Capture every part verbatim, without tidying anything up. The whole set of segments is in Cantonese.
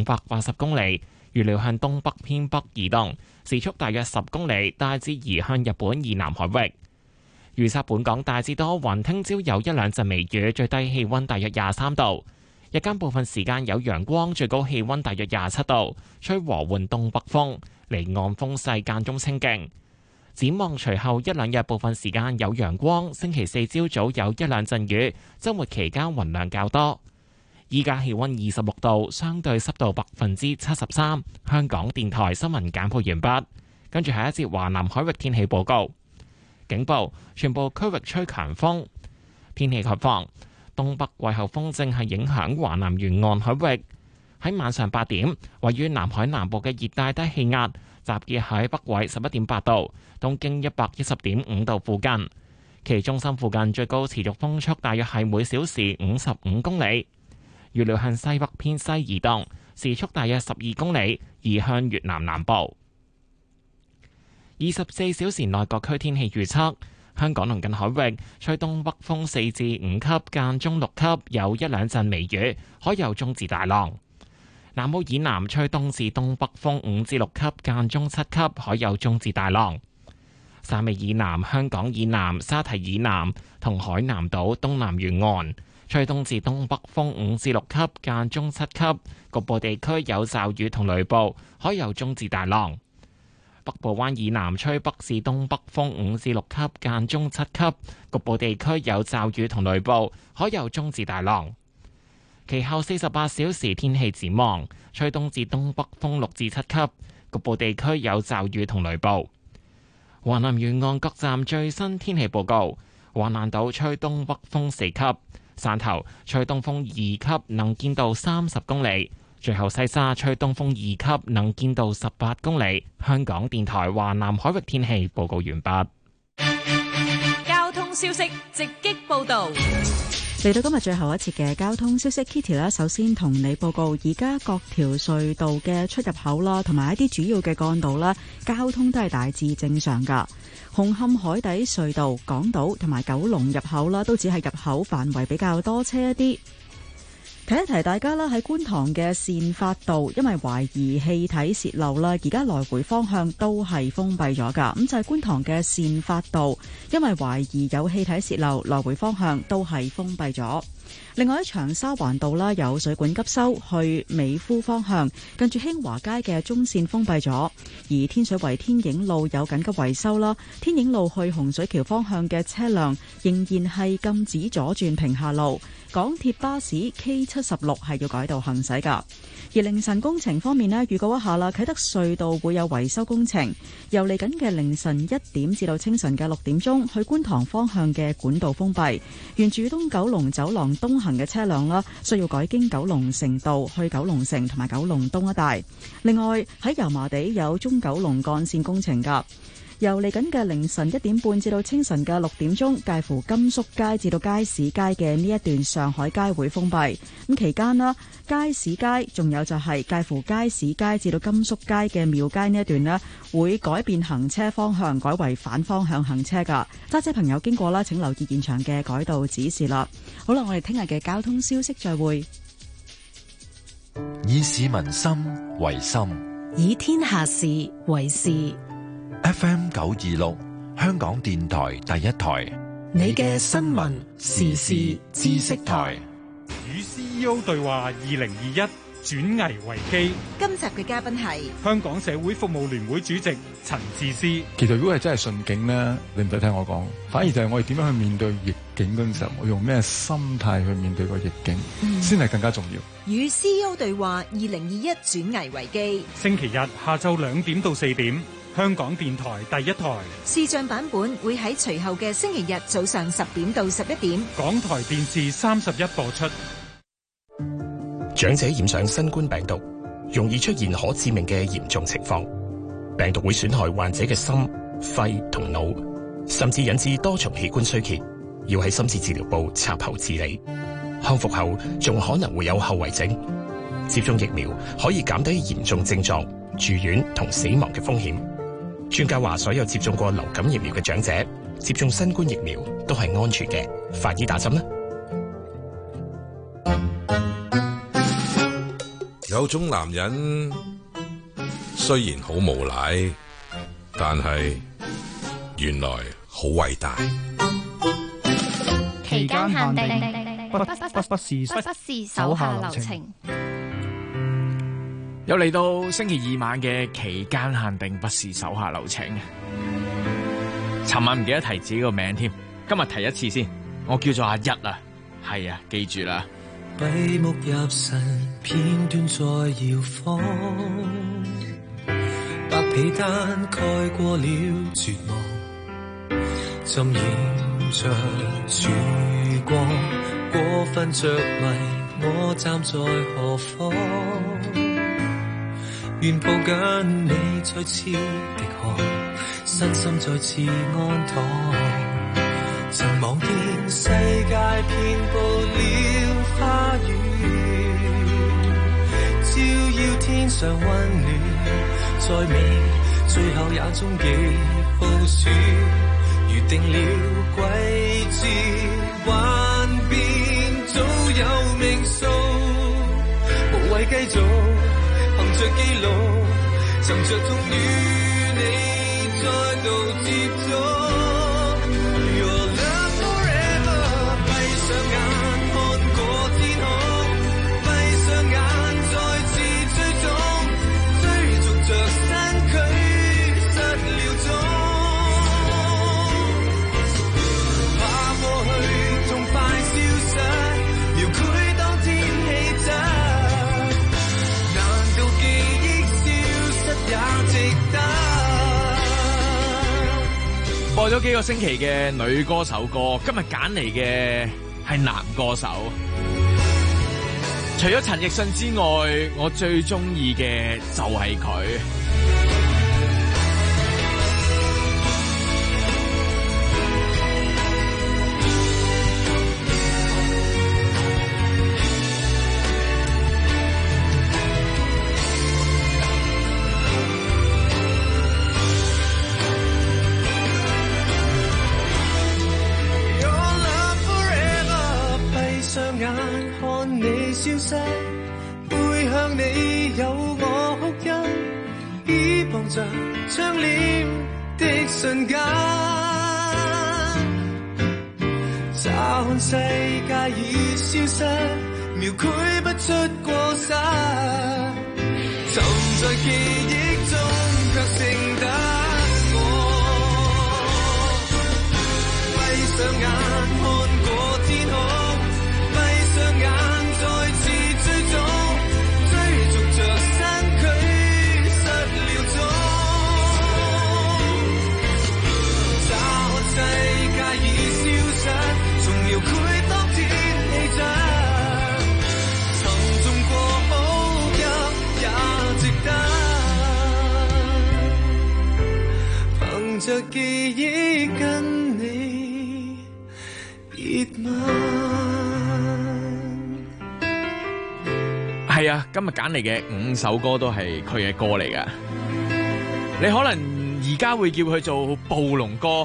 五百八十公里，預料向東北偏北移動，時速大約十公里，大致移向日本以南海域。預測本港大致多雲，聽朝有一兩陣微雨，最低氣溫大約廿三度。日間部分時間有陽光，最高氣溫大約廿七度，吹和緩東北風，離岸風勢間中清勁。展望隨後一兩日部分時間有陽光，星期四朝早有一兩陣雨，週末期間雲量較多。依家氣溫二十六度，相對濕度百分之七十三。香港電台新聞簡報完畢，跟住下一節華南海域天氣報告。警報，全部區域吹強風。天氣概況，東北季候風正係影響華南沿岸海域。喺晚上八點，位於南海南部嘅熱帶低氣壓集結喺北緯十一點八度，東經一百一十點五度附近。其中心附近最高持續風速大約係每小時五十五公里。預料向西北偏西移動，時速大約十二公里，移向越南南部。二十四小時內各區天氣預測：香港鄰近海域吹東北風四至五級，間中六級，有一兩陣微雨，海有中至大浪。南澳以南吹東至東北風五至六級，間中七級，海有中至大浪。汕尾以南、香港以南、沙堤以南同海南島東南沿岸吹東至東北風五至六級，間中七級，局部地區有驟雨同雷暴，海有中至大浪。北部灣以南吹北至東北風五至六級，間中七級，局部地區有驟雨同雷暴，海有中至大浪。其後四十八小時天氣展望，吹東至東北風六至七級，局部地區有驟雨同雷暴。華南沿岸各站最新天氣報告：華南島吹東北風四級，汕頭吹東風二級，能見度三十公里。最後西沙吹東風二級，能見度十八公里。香港電台華南海域天氣報告完畢。 交通消息直擊報道。 嚟到今日最後一節嘅交通消息 ，Kitty 咧，首先同你報告，而家各條隧道嘅出入口啦，同埋一啲主要嘅幹道啦，交通都係大致正常噶。紅磡海底隧道、港島同埋九龍入口啦，都只係入口範圍比較多車一啲。提一提大家啦，喺觀塘嘅善發道，因為懷疑氣體洩漏啦，而家來回方向都係封閉咗噶。咁就係觀塘嘅善發道，因為懷疑有氣體洩漏，來回方向都係封閉咗。另外喺長沙灣道啦，有水管急修去美孚方向，近住興華街嘅中線封閉咗。而天水圍天影路有緊急維修啦，天影路去洪水橋方向嘅車輛仍然係禁止左轉平下路。港鐵巴士 K 七十六係要改道行駛噶。而凌晨工程方面呢，預告一下啦，啟德隧道會有維修工程，由嚟緊嘅凌晨一點至到清晨嘅六點鐘，去觀塘方向嘅管道封閉，沿住東九龍走廊東行嘅車輛啦，需要改經九龍城道去九龍城同埋九龍東一帶。另外喺油麻地有中九龍幹線工程噶。由嚟緊嘅凌晨一點半至到清晨嘅六點鐘，介乎甘肅街至到街市街嘅呢一段上海街會封閉。咁期間啦，街市街仲有就係介乎街市街至到甘肅街嘅廟街呢一段呢，會改變行車方向，改為反方向行車噶。揸車朋友經過啦，請留意現場嘅改道指示啦。好啦，我哋聽日嘅交通消息再會。 以市民心為心， 以天下事為事。 F M 九二六，香港電台第一台， 你嘅新聞時事知識台。 與 C E O 對話二零二一，轉危為機。 今集嘅嘉賓係香港社會服務聯會主席陳智思。 其實如果係真係順境咧，你唔使聽我講，反而就係我哋點樣去面對逆境嗰陣時候，我用咩心態去面對個逆境，先係更加重要。 與 C E O 對話二零二一，轉危為機。 星期日下晝兩點到四點。香港電台第一台視像版本會喺隨後嘅星期日早上十點到十一點， 港台電視三十一播出。 長者染上新冠病毒，容易出現可致命嘅嚴重情況，病毒會損害患者嘅心、肺同腦，甚至引致多重器官衰竭，要喺深切治療部插喉治理。康復後仲可能會有後遺症。接種疫苗可以減低嚴重症狀、住院同死亡嘅風險。專家話，所有接種過流感疫苗嘅長者接種新冠疫苗都係安全嘅，快啲打針啦！ 有有種男人雖然好無賴，但係原來好偉大。 期間限定，不不不不是不是手下留情。 又嚟到星期二晚嘅期間限定，不是手下留情。尋晚唔記得提自己個名添，今日提一次先。我叫做阿一啊，係啊，記住啦。 閉目入神，片段在搖晃，白被單蓋過了絕望，浸染着曙光，過分着迷，我站在何方？願抱緊你再次滴汗，身心再次安躺。曾望見世界遍布了花園，照耀天上溫暖，再美最後也終極暴雪，預定了季節幻變，早有命數，無謂繼續憑着記錄，尋着痛與你再度接觸。 播咗幾個星期嘅女歌手歌，今日揀嚟嘅係男歌手。除咗陳奕迅之外，我最中意嘅就係佢。 消失，背向你有我哭泣，倚傍着窗簾的瞬間，乍看世界已消失，描繪不出過失，沉在記憶中卻剩得我，閉上眼看過天空，閉上眼再次追蹤，追逐着身軀失了蹤，乍看世界已消失，重描繪當天氣質，沉重過好泣也值得，憑着記憶跟你熱吻。 係啊，今日揀嚟嘅五首歌都係佢嘅歌嚟噶。你可能而家會叫佢做暴龍哥，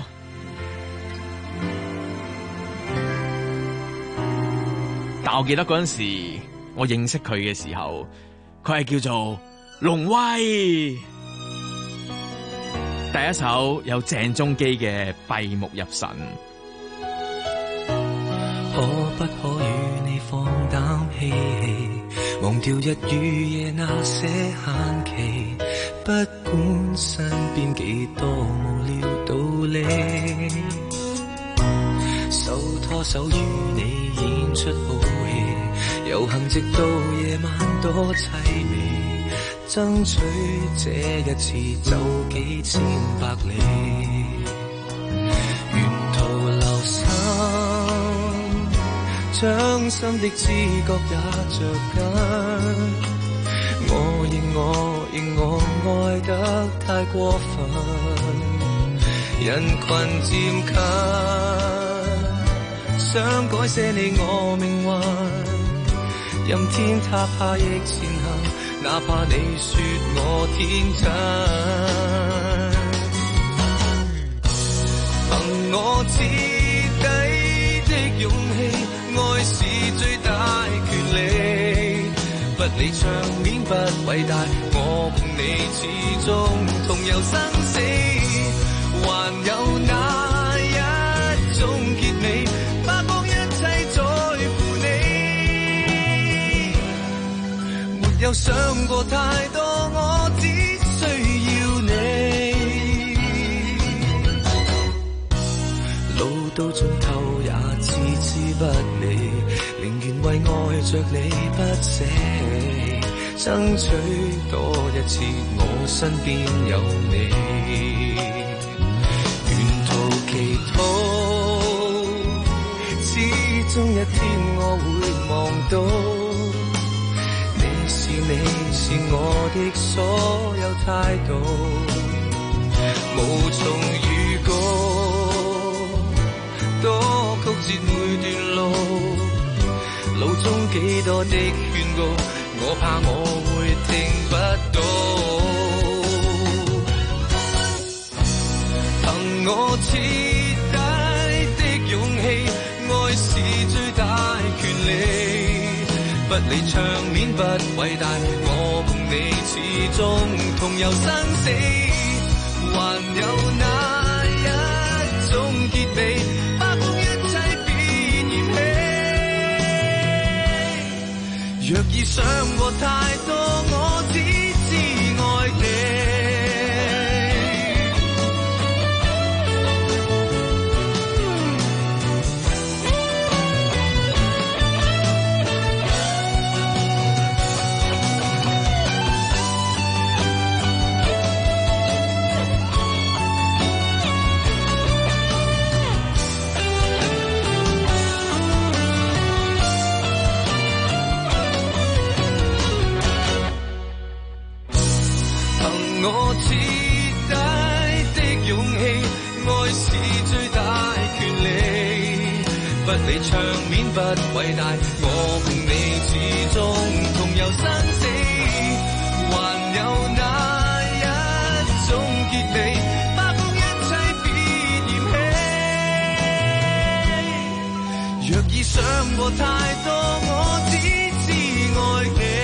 但我記得嗰陣時我認識佢嘅時候，佢係叫做龍威。第一首有鄭中基嘅《閉目入神》。 可不可與你放膽嬉戲，忘掉日與夜那些限期，不管身邊幾多無聊道理，手拖手與你演出好戲，遊行直到夜晚多凄美，爭取這一次走幾千百里，沿途留心，將心的知覺也着緊，我認我認我愛得太過分，人群漸近，想改寫你我命運，任天塌下亦前行，哪怕你說我天真，憑我徹底的勇氣，愛是最大權利，不理場面不偉大，我共你始終同遊生死，還有哪一種結尾，花光一切在乎你，沒有想過太多，我只需要你，路到盡頭也置之不理，寧願為愛着你不捨，爭取多一次我身邊有你，沿途祈禱，始終一天我會望到，你是你是我的所有態度，無從預告，多曲折每段路，路中幾多的勸告，我怕我會聽不到，憑我徹底的勇氣，愛是最大權利，不理場面不偉大，我共你始終同遊生死，還有哪一種結尾，花光一切別嫌棄，若已想過太多，我只知愛你。我徹底的勇氣，愛是最大權利，不理場面不偉大，我共你始終同遊生死，還有哪一種結尾，花光一切別嫌棄，若已想過太多，我只知愛你。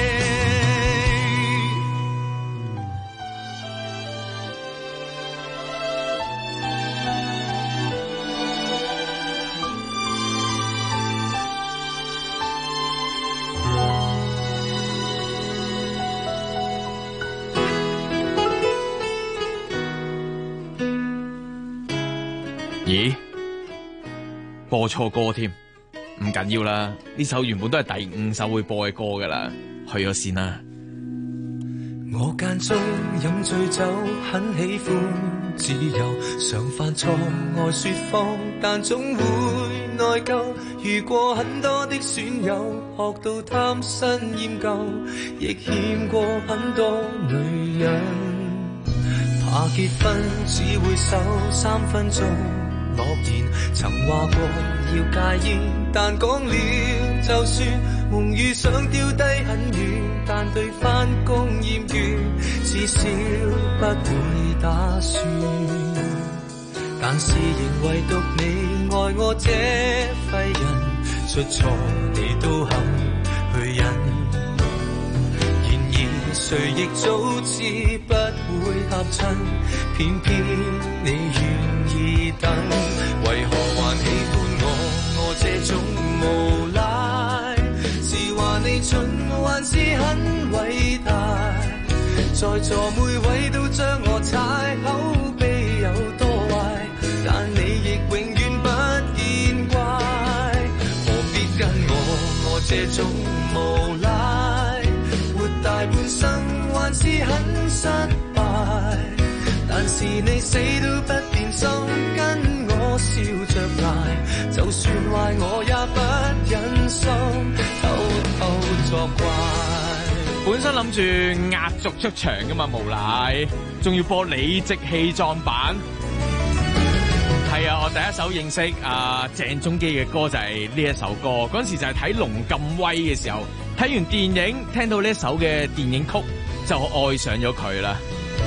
咦，播錯歌添，唔緊要啦，呢首原本都係第五首會播嘅歌噶啦，去咗先啦。 我間中飲醉酒，很喜歡自由，常犯錯愛說謊，但總會內疚。遇過很多的損友，學到貪新厭舊，亦欠過很多女人。怕結婚只會守三分鐘諾言，曾話過要戒煙，但講了就算，夢與想丟低很遠，但對返工厭倦，至少不會打算。但是仍唯獨你愛我這廢人，出錯你都肯去忍。然而誰亦早知不會合襯，偏偏你願意等，為何還喜歡我？我這種無賴，是話你蠢還是很偉大？在座每位都將我踩，口碑有多壞，但你亦永遠不見怪。何必跟我？我這種無賴，活大半生還是很失敗。但是你死都不變心，跟我笑着捱，就算壞我也不忍心偷偷作怪。 本身諗住壓軸出場噶嘛，無賴，仲要播理直氣壯版。係啊，我第一首認識阿鄭中基嘅歌就係呢一首歌，嗰陣時就係睇龍咁威嘅時候，睇完電影聽到呢一首嘅電影曲就愛上咗佢啦。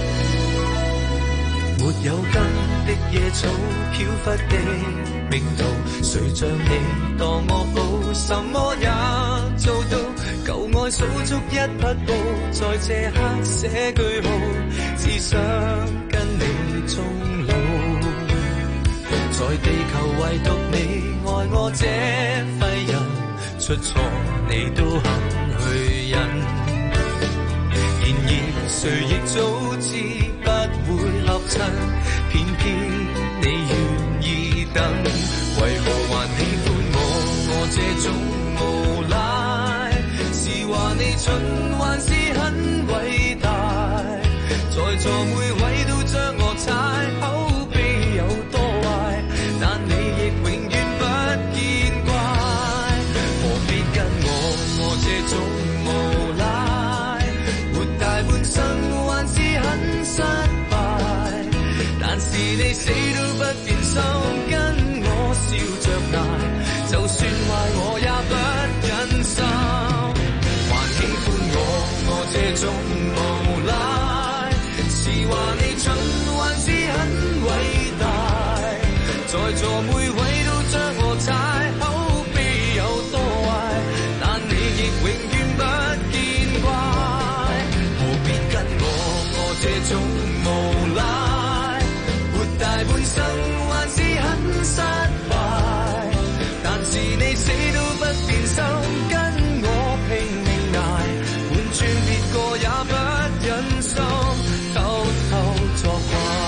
沒有根的野草，飄忽的命途，誰像你當我好，什麼也做到。 舊愛數足一匹布，在這刻寫句號，只想跟你終老。在地球唯獨你愛我這廢人，出錯你都肯去忍。然而誰亦早知不會合襯，偏偏你願意等。為何還喜歡我？我這種無賴，是話你蠢還是很偉大？在座每位都將我踩，口碑有多壞，但你亦永遠不見怪。何必跟我？我這種無賴，活大半生還是很失敗。但是你死都不變心，跟我笑着捱，就算壞我也不忍心。還喜歡我？我這種無賴，是話你蠢還是很偉大？在座每位都將我踩，口碑有多壞，但你亦永遠不見怪。何必跟我？我這種無賴，活大半生還是很失敗。但是你死都不變心，跟我拼命捱，換轉別個也不忍心，偷偷作怪。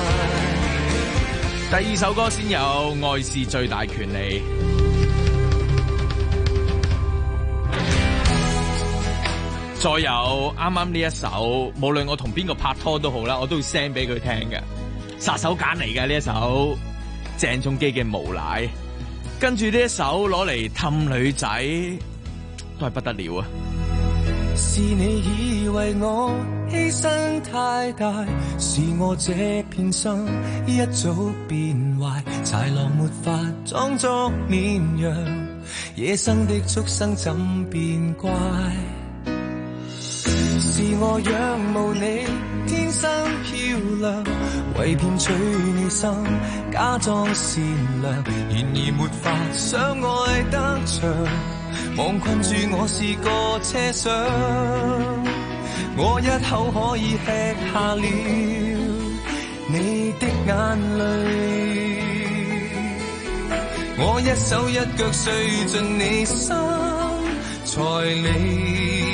第二首歌先有《愛是最大權利》，再有啱啱呢一首，無論我同邊個拍拖都好啦，我都會 send 俾佢聽嘅，殺手鐧嚟嘅呢一首鄭中基嘅《無賴》，跟住呢一首攞嚟氹女仔，都係不得了啊！ 是你以為我犧牲太大，是我這片心一早變壞，豺狼沒法裝作綿羊，野生的畜生怎變乖？是我仰慕你天生漂亮，為騙取你心假裝善良，然而沒法相愛得長，望困住我是個車廂，我一口可以吃下了你的眼淚，我一手一腳碎進你心才離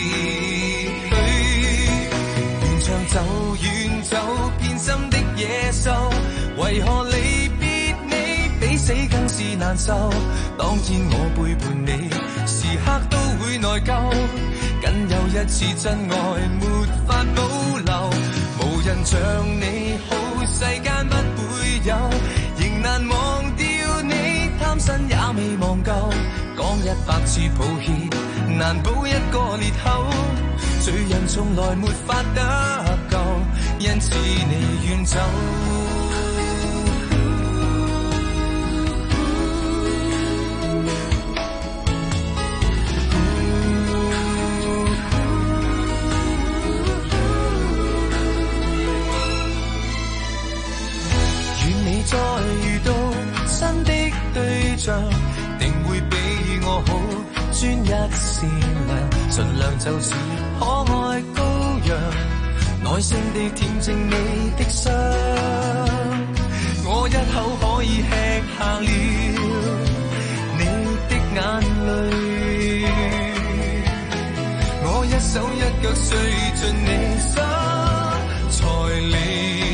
去，沿場走遠走變心的野獸，為何離別你比死更是難受？當天我背叛你，時刻都會內疚，僅有一次真愛沒法保留，無人像你好，世間不會有，仍難忘掉你，貪新也未忘舊，講一百次抱歉，難補一個裂口，罪人從來沒法得救，因此你遠走。再遇到新的對象，定會比我好，專一善良，純良就是可愛羔羊，耐性地舔淨你的傷，我一口可以吃下了你的眼淚，我一手一腳碎進你心才離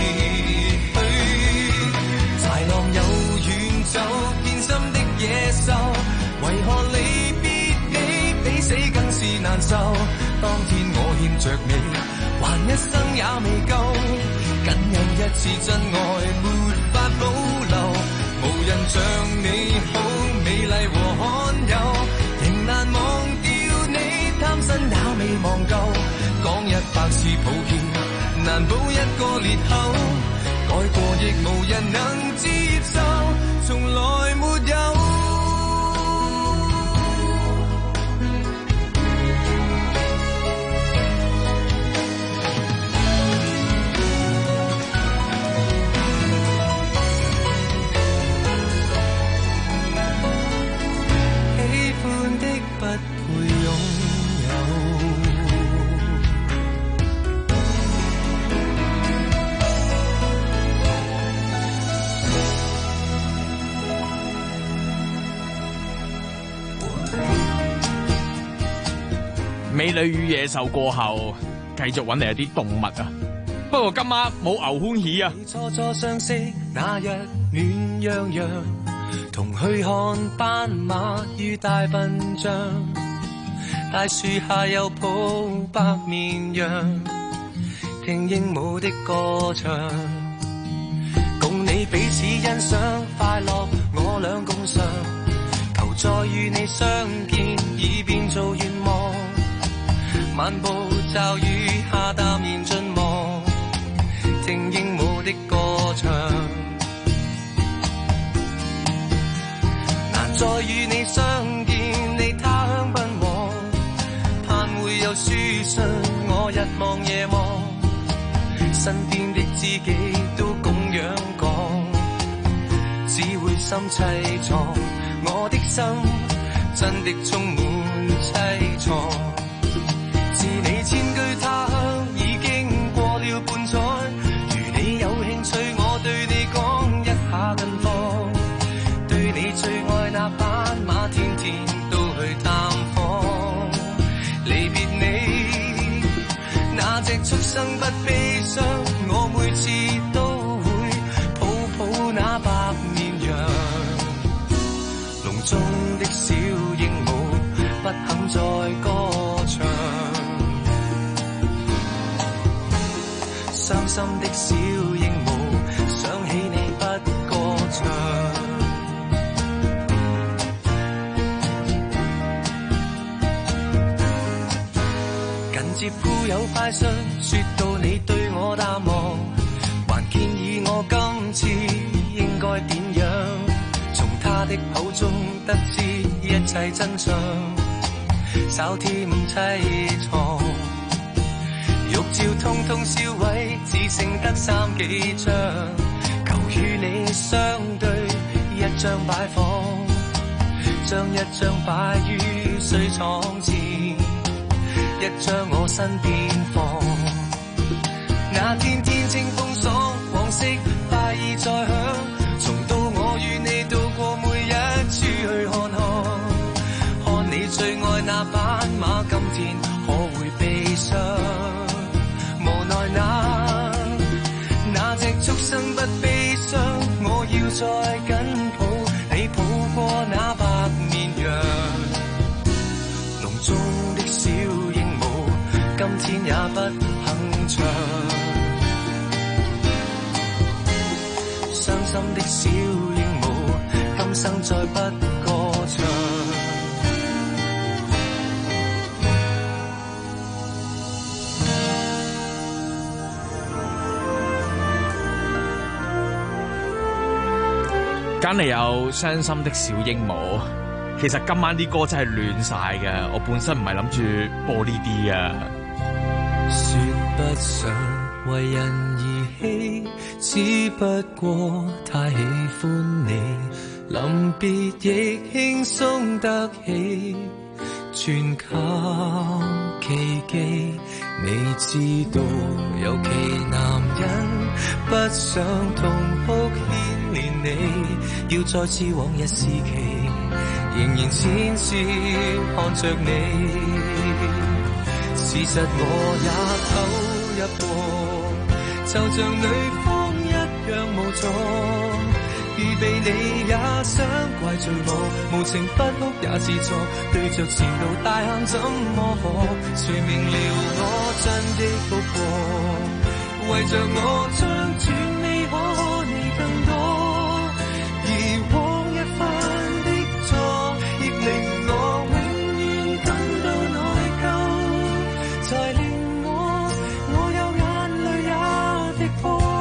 走變心的野獸，為何離別你比死更是難受？當天我欠着你，還一生也未夠，僅有一次真愛沒法保留，無人像你好美麗和罕有，仍難忘掉你，貪新也未忘舊，講一百次抱歉，難補一個裂口，改過亦無人能接受，從來沒有。喜歡的不配擁美女與野獸過後，繼續揾嚟一啲動物啊。不過今晚冇牛歡喜啊。 初初相識那日暖洋洋，同去看斑馬與大笨象，大樹下有抱白綿羊，聽鸚鵡的歌唱，共你彼此欣賞快樂，我倆共嘗，求再與你相見，已變做願望。漫步驟雨下淡然進望，聽鸚鵡的歌唱，難再與你相見，你他鄉奔往，盼會有書信，我日望夜望，身邊的知己都共樣講，只會心凄愴，我的心真的充滿凄愴。自你遷居他鄉已經過了半載，如你有興趣，我對你講一下近況，對你最愛那斑馬，天天都去探訪。離別你那隻畜生不悲傷，我每次都會抱抱那白綿羊。籠中的小鸚鵡不肯再歌唱，傷心的小鸚鵡想起你不歌唱。近接固有快訊，說到你對我淡忘，還建議我今次應該點樣，從他的口中得知一切真相，稍添凄愴。玉照通通燒毀，只剩得三幾張，求與你相對一張擺放，將一張擺於水廠前，一張我身邊放。那天天清風爽，往昔快意再響，重到我與你渡過每一處去看看，看你最愛那斑馬，今天可會悲傷？無奈那那隻畜生不悲傷，我要再緊抱你，抱過那白綿羊。籠中的小鸚鵡今天也不肯唱，傷心的小鸚鵡今生再不歌唱。 梗係有傷心的小鸚鵡，其實今晚啲歌真係亂晒嘅，我本身唔係諗住播呢啲嘅。 說不上為人兒戲，只不過太喜歡你，臨別亦輕鬆得起，全靠奇蹟。你知道有其男人不想痛哭牽連你，要再次往日時期，仍然淺笑看着你。事實我也投入過，就像女方一樣無助，預備你也想怪罪我，無情不哭也自錯，對着前路大喊怎麼可？誰明了我真的哭過，為着我將轉你可你更多，而往一番的錯，亦令我永遠感到內疚，才令我我有眼淚也滴破。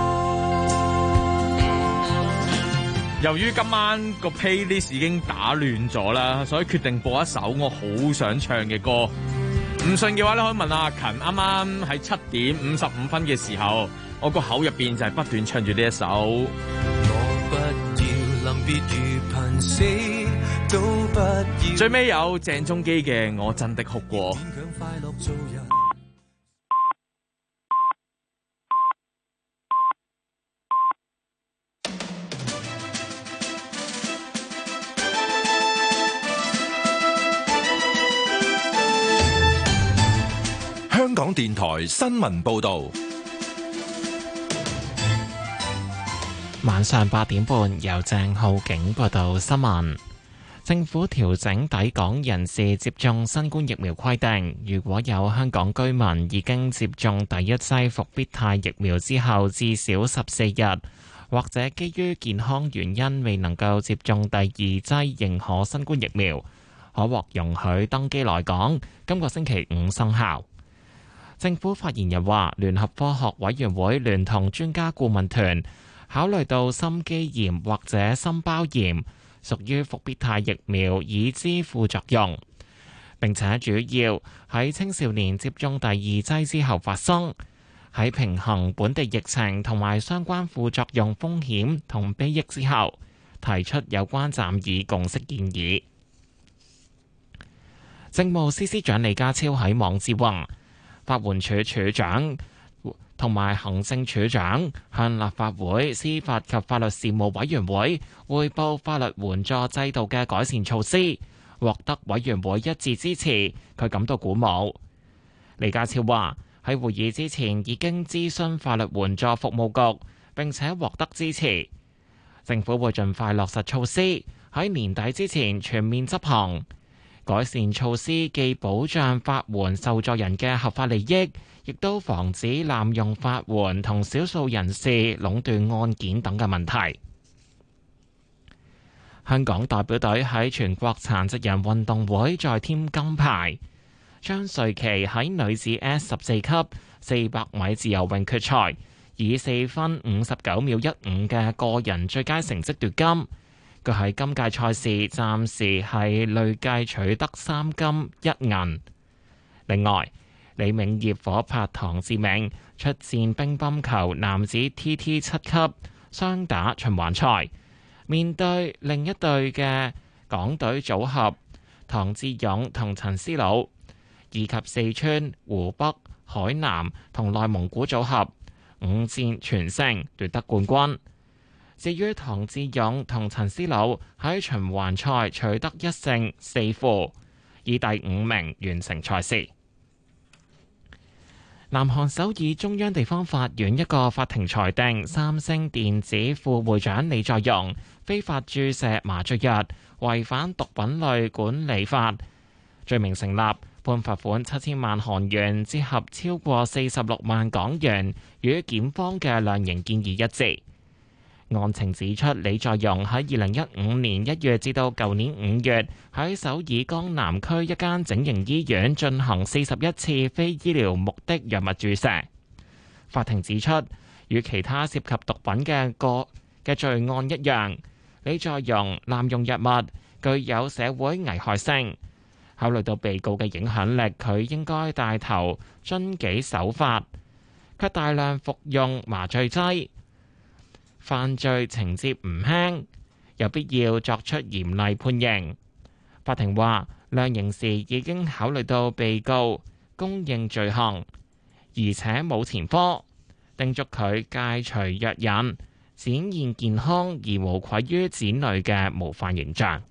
由於今晚個 playlist 已經打亂咗啦，所以決定播一首我好想唱嘅歌。唔信嘅話咧，可以問阿勤。啱啱喺七點五十五分嘅時候，我個口入邊就係不斷唱住呢一首。 我不要臨別如瀕死，都不要。 最尾有鄭中基嘅《我真的哭過》。 電台新聞報道。 晚上八點半，由鄭浩景報道新聞。政府調整抵港人士接種新冠疫苗規定，如果有香港居民已經接種第一劑復必泰疫苗之後至少十四日，或者基於健康原因未能夠接種第二劑認可新冠疫苗，可獲容許登機來港，今個星期五生效。政府發言人話，聯合科學委員會聯同專家顧問團考慮到心肌炎或者心包炎屬於復必泰疫苗已知副作用，並且主要喺青少年接種第二劑之後發生，喺平衡本地疫情同埋相關副作用風險同裨益之後，提出有關暫議共識建議。政務司司長李家超喺網誌話，法援署署長同埋行政署長向立法會司法及法律事務委員會匯報法律援助制度嘅改善措施，獲得委員會一致支持，佢感到鼓舞。李家超話，喺會議之前已經諮詢法律援助服務局，並且獲得支持。政府會盡快落實措施，喺年底之前全面執行。改善措施既保障法援受助人嘅合法利益，亦都防止濫用法援同少數人士壟斷案件等嘅問題。香港代表隊喺全國殘疾人運動會再添金牌，張瑞琪喺女子 S 十四級四百米自由泳決賽，以四分五十九秒一五嘅個人最佳成績奪金。佢喺今屆賽事暫時係累計取得三金一銀。另外，李銘業夥拍唐志明出戰乒乓球男子 T T 七級雙打循環賽，面對另一隊嘅港隊組合唐志勇同陳思魯，以及四川、湖北、海南同內蒙古組合，五戰全勝奪得冠軍。至於唐志勇同陳思魯喺循環賽取得一勝四負，以第五名完成賽事。南韓首爾中央地方法院一個法庭裁定，三星電子副會長李在鎔非法注射麻醉藥，違反毒品類管理法，罪名成立，判罰款七千萬韓元，折合超過四十六萬港元，與檢方嘅量刑建議一致。案情指出，李在鎔喺二零一五年一月至到舊年五月喺首爾江南區一間整形醫院進行四十一次非醫療目的藥物注射。法庭指出，與其他涉及毒品嘅個嘅罪案一樣，李在鎔濫用藥物具有社會危害性。考慮到被告嘅影響力，佢應該帶頭遵紀守法，卻大量服用麻醉劑，犯罪情節唔輕，有必要作出嚴厲判刑。法庭話，量刑時已經考慮到被告供認罪行，而且冇前科，叮囑佢戒除藥癮，展現健康而無愧於子女嘅模範形象。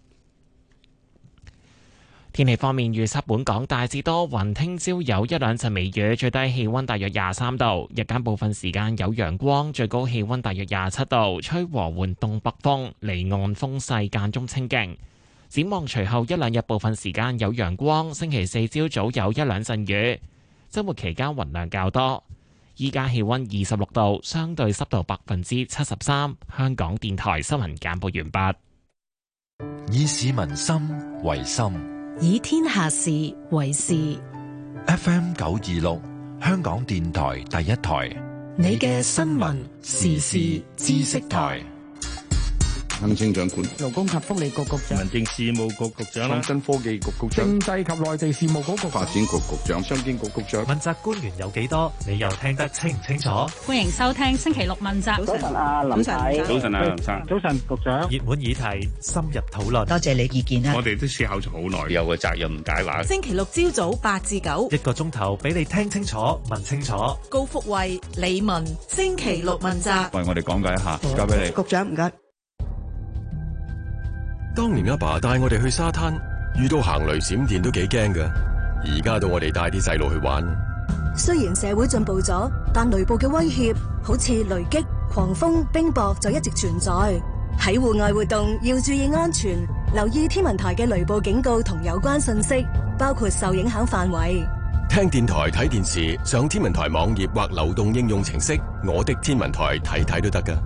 天氣方面，預測本港大致多雲，聽朝有一兩陣微雨，最低氣溫大約廿三度，日間部分時間有陽光，最高氣溫大約廿七度，吹和緩東北風，離岸風勢間中清勁。展望隨後一兩日部分時間有陽光，星期四朝早有一兩陣雨，周末期間雲量較多。依家氣溫二十六度，相對濕度百分之七十三。香港電台新聞簡報完畢。 以市民心為心， 以天下事為事。 F M 九二六，香港電台第一台， 你嘅新聞時事知識台。 行政長官、 勞工及福利局局長、 民政事務局局長、創新科技局局長、 政制及內地事務局局長、 發展局局長、商經局局長。 問責官員有幾多？你又聽得清唔清楚？ 歡迎收聽星期六問責。 早晨啊，林太。 早晨啊，林生。 早晨，局長。 熱門議題，深入討論。 多謝你意見啊！ 我哋都思考咗好耐，有個責任解話。 星期六朝早八至九， 一個鐘頭俾你聽清楚、問清楚。 高福慧、李文，星期六問責。 為我哋講解一下，交俾你。 局長唔該。 當年阿爸帶我哋去沙灘，遇到行雷閃電都幾驚㗎。而家到我哋帶啲細路去玩， 雖然社會進步咗，但雷暴嘅威脅好似雷擊、狂風、冰雹就一直存在。喺戶外活動要注意安全，留意天文台嘅雷暴警告同有關信息，包括受影響範圍。 聽電台睇電視，上天文台網頁或流動應用程式《我的天文台》睇睇都得㗎。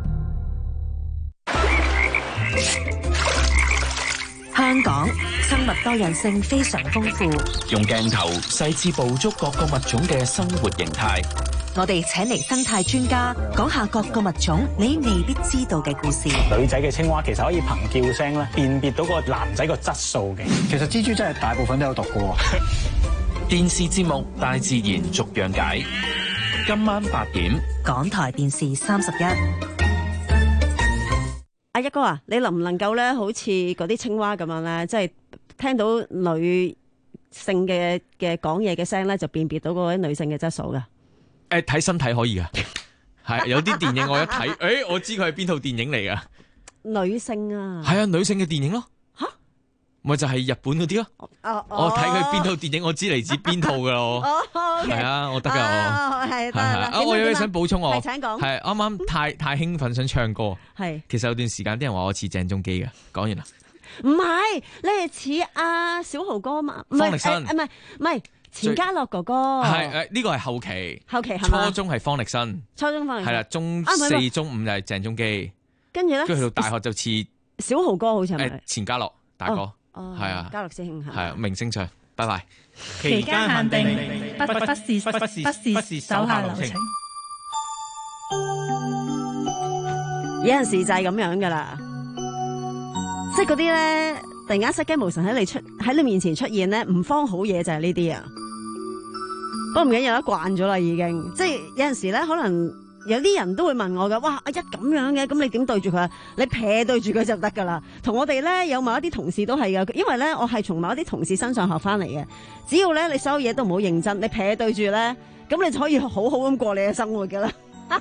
香港生物多樣性非常豐富， 用鏡頭細緻捕捉各個物種嘅生活形態。 我哋請嚟生態專家講下各個物種你未必知道嘅故事。 女仔嘅青蛙其實可以憑叫聲咧辨別到個男仔個質素嘅。其實蜘蛛真係大部分都有毒嘅。 電視節目《大自然逐樣解》，今晚八點， 港台電視三十一。 阿一哥啊，你能唔能夠咧，好似嗰啲青蛙咁樣咧，即係聽到女性嘅嘅講嘢嘅聲咧，就辨別到嗰啲女性嘅質素噶？ 誒，睇身體可以噶，係有啲電影我一睇，誒、欸，我知佢係邊套電影嚟噶。 女性啊， 係啊，女性嘅電影咯。吓，咪就係日本嗰啲咯。 哦， 我睇佢邊套電影，我知嚟自邊套噶咯。 哦， 係啊，我得噶我。 係得啦。啊，我有嘢想補充我。 係，請講。 係啱啱太太興奮想唱歌。 係。 其實有段時間啲人話我似鄭中基嘅，講完啦。 唔係，你係似阿小豪哥嘛？ 方力申。 唔係唔係。錢嘉樂哥哥係誒呢個係後期， 後期係嘛？ 初中係方力申， 初中方力申係啦，中四中五就係鄭中基， 跟住咧， 跟住去到大學就似小豪哥，好似係咪？ 錢嘉樂大哥， 係啊， 嘉樂師兄係啊，明星唱，拜拜。 期間限定，不不不是不是不是手下留情。 有陣時就係咁樣噶啦，即係嗰啲咧，突然間失驚無神喺你出喺你面前出現咧，唔慌好嘢就係呢啲啊。不過唔緊要，得慣咗啦，已經。即係有陣時咧，可能有啲人都會問我噶，哇，阿一咁樣嘅，咁你點對住佢啊？你撇對住佢就得噶啦。同我哋咧有某一啲同事都係噶，因為咧我係從某一啲同事身上學翻嚟嘅。只要咧你所有嘢都唔好認真，你撇對住咧，咁你就可以好好咁過你嘅生活噶啦。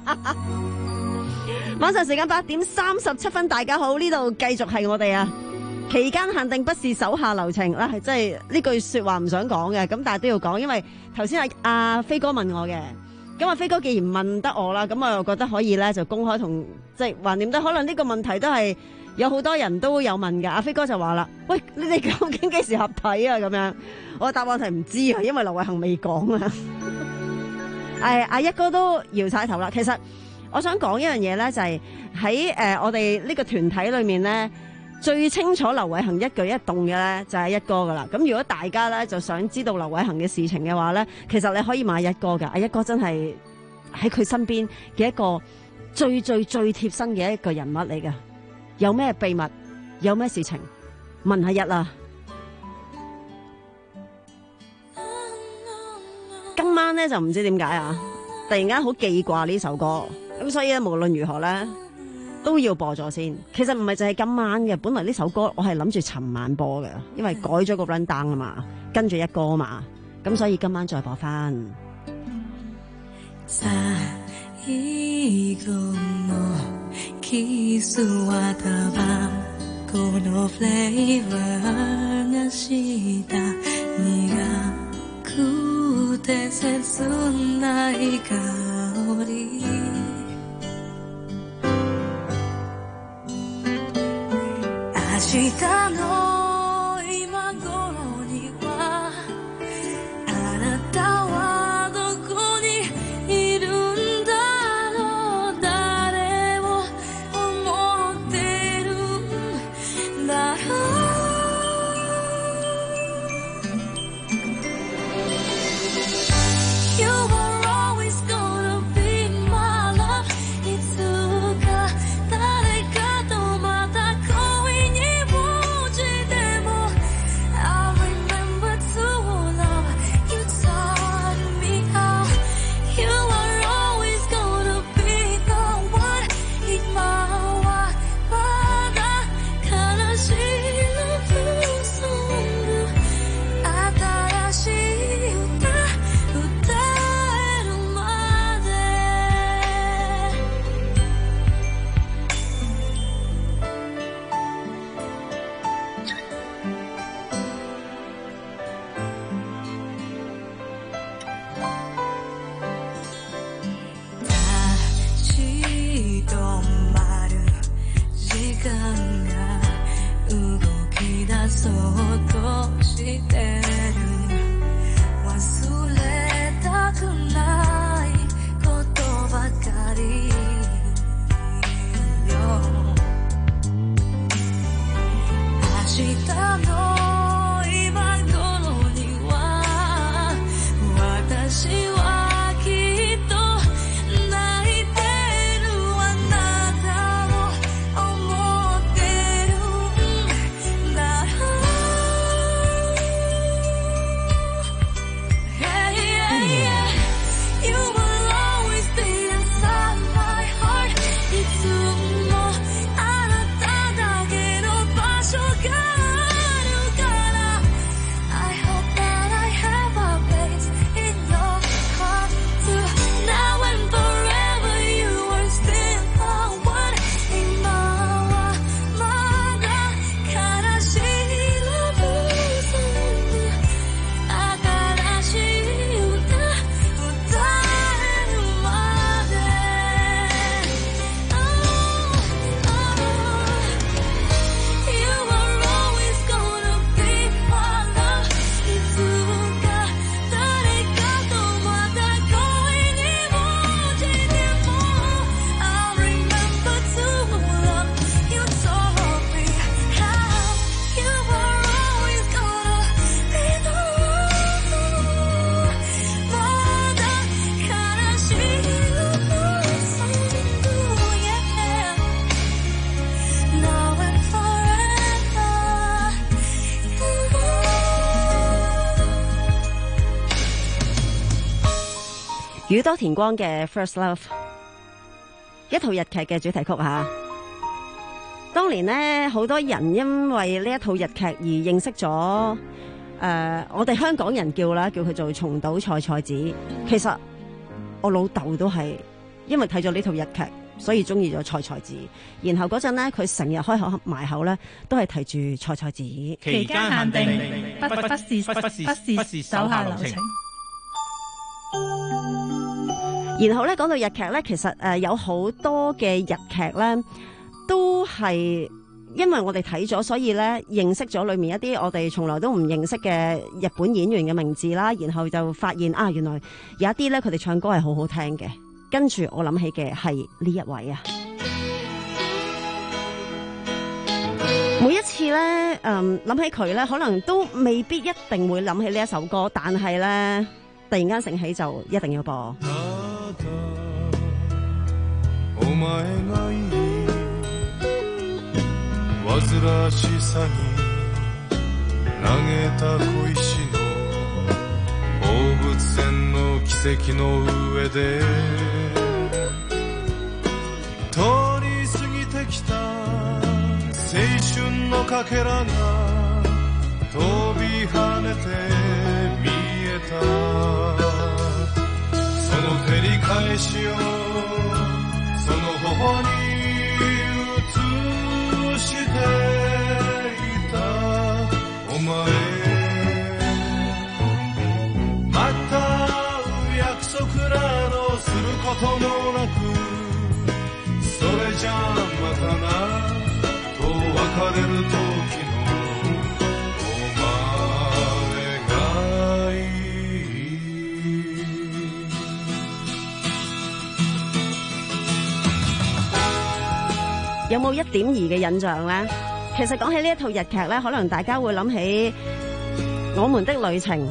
晚上時間八點三十七分，大家好，呢度繼續係我哋啊。期間限定不是手下留情啦，係真係呢句說話唔想講嘅，咁但係都要講，因為頭先阿阿飛哥問我嘅，咁阿飛哥既然問得我啦，咁我又覺得可以咧就公開同即係橫掂得，可能呢個問題都係有好多人都有問㗎。阿飛哥就話啦，喂，你哋究竟幾時合體啊？咁樣我答案係唔知啊，因為劉偉恒未講啊。誒，阿一哥都搖晒頭啦。其實我想講一樣嘢咧，就係喺誒我哋呢個團體裏面咧。最清楚劉偉恒一舉一動嘅咧就係一哥噶啦，咁如果大家咧就想知道劉偉恒嘅事情嘅話咧，其實你可以買一哥噶，阿一哥真係喺佢身邊嘅一個最最最貼身嘅一個人物嚟噶，有咩秘密，有咩事情，問下一啦。今晚咧就唔知點解啊，突然間好記掛呢首歌，咁所以咧無論如何咧。都要播咗先，其實唔係淨係今晚嘅，本來呢首歌我係諗住尋晚播嘅，因為改咗個 run down 啊嘛，跟住一歌啊嘛，咁所以今晚再播翻。 明日の今頃にはあなたはどこにいるんだろう、誰を思ってるんだろう。 You were always gonna がそっとしてる忘れたくないことばかりよ明日の今頃には私はきっと泣いてるあなたを思ってるんだろう Yeah, yeah, yeah You will always be inside my heart いつもあなただけの場所があるから I hope that I have a place in your heart too Now and forever you are still the one 今はまだ悲しいラブソング新しい歌歌えるまで Oh, oh You are always gonna be my love いつか誰かとまた恋に落ちても I remember too long You told me how You are always gonna be the one まだ悲しいラブソング Yeah Now and forever You 宇多田光嘅 First Love 一套日劇嘅主題曲吓，當年呢，好多人因為呢一套日劇而認識咗誒、呃，我哋香港人叫啦，叫佢做松島菜菜子。其實我老豆都係因為睇咗呢套日劇，所以中意咗菜菜子。然後嗰陣呢，佢成日開口埋口咧，都係提住菜菜子。 期間限定，不不不是不是不是手下留情。 然後咧講到日劇咧，其實誒、呃、有好多嘅日劇咧，都係因為我哋睇咗，所以咧認識咗裏面一啲我哋從來都唔認識嘅日本演員嘅名字啦。然後就發現啊，原來有一啲咧佢哋唱歌係好好聽嘅。跟住我諗起嘅係呢一位啊。每一次咧，嗯諗起佢咧，可能都未必一定會諗起呢一首歌，但係咧突然間醒起就一定要播。 お前がいい煩わしさに投げた小石の放物線の奇跡の上で通り過ぎてきた青春のかけらが飛び跳ねて見えたその照り返しをその頬に映していたお前また会う約束などすることもなくそれじゃあまたなと別れる時のお前がいい有冇一點二嘅印象呢？其實講起呢一套日劇呢，可能大家會諗起我們的旅程，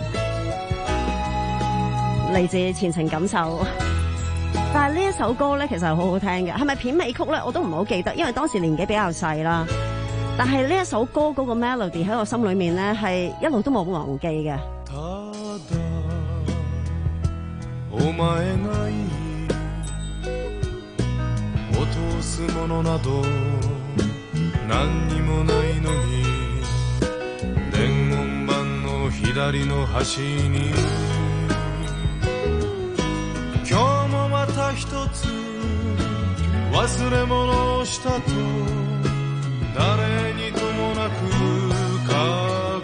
嚟自前程感受。但係呢一首歌呢，其實係好好聽嘅，係咪片尾曲呢？我都唔好記得，因為當時年紀比較細啦。但係呢一首歌嗰個 melody 喺我心裏面呢，係一路都冇忘記嘅。 落とすものなど何にもないのに伝言板の左の端に今日もまた一つ忘れ物をしたと誰にともなく書く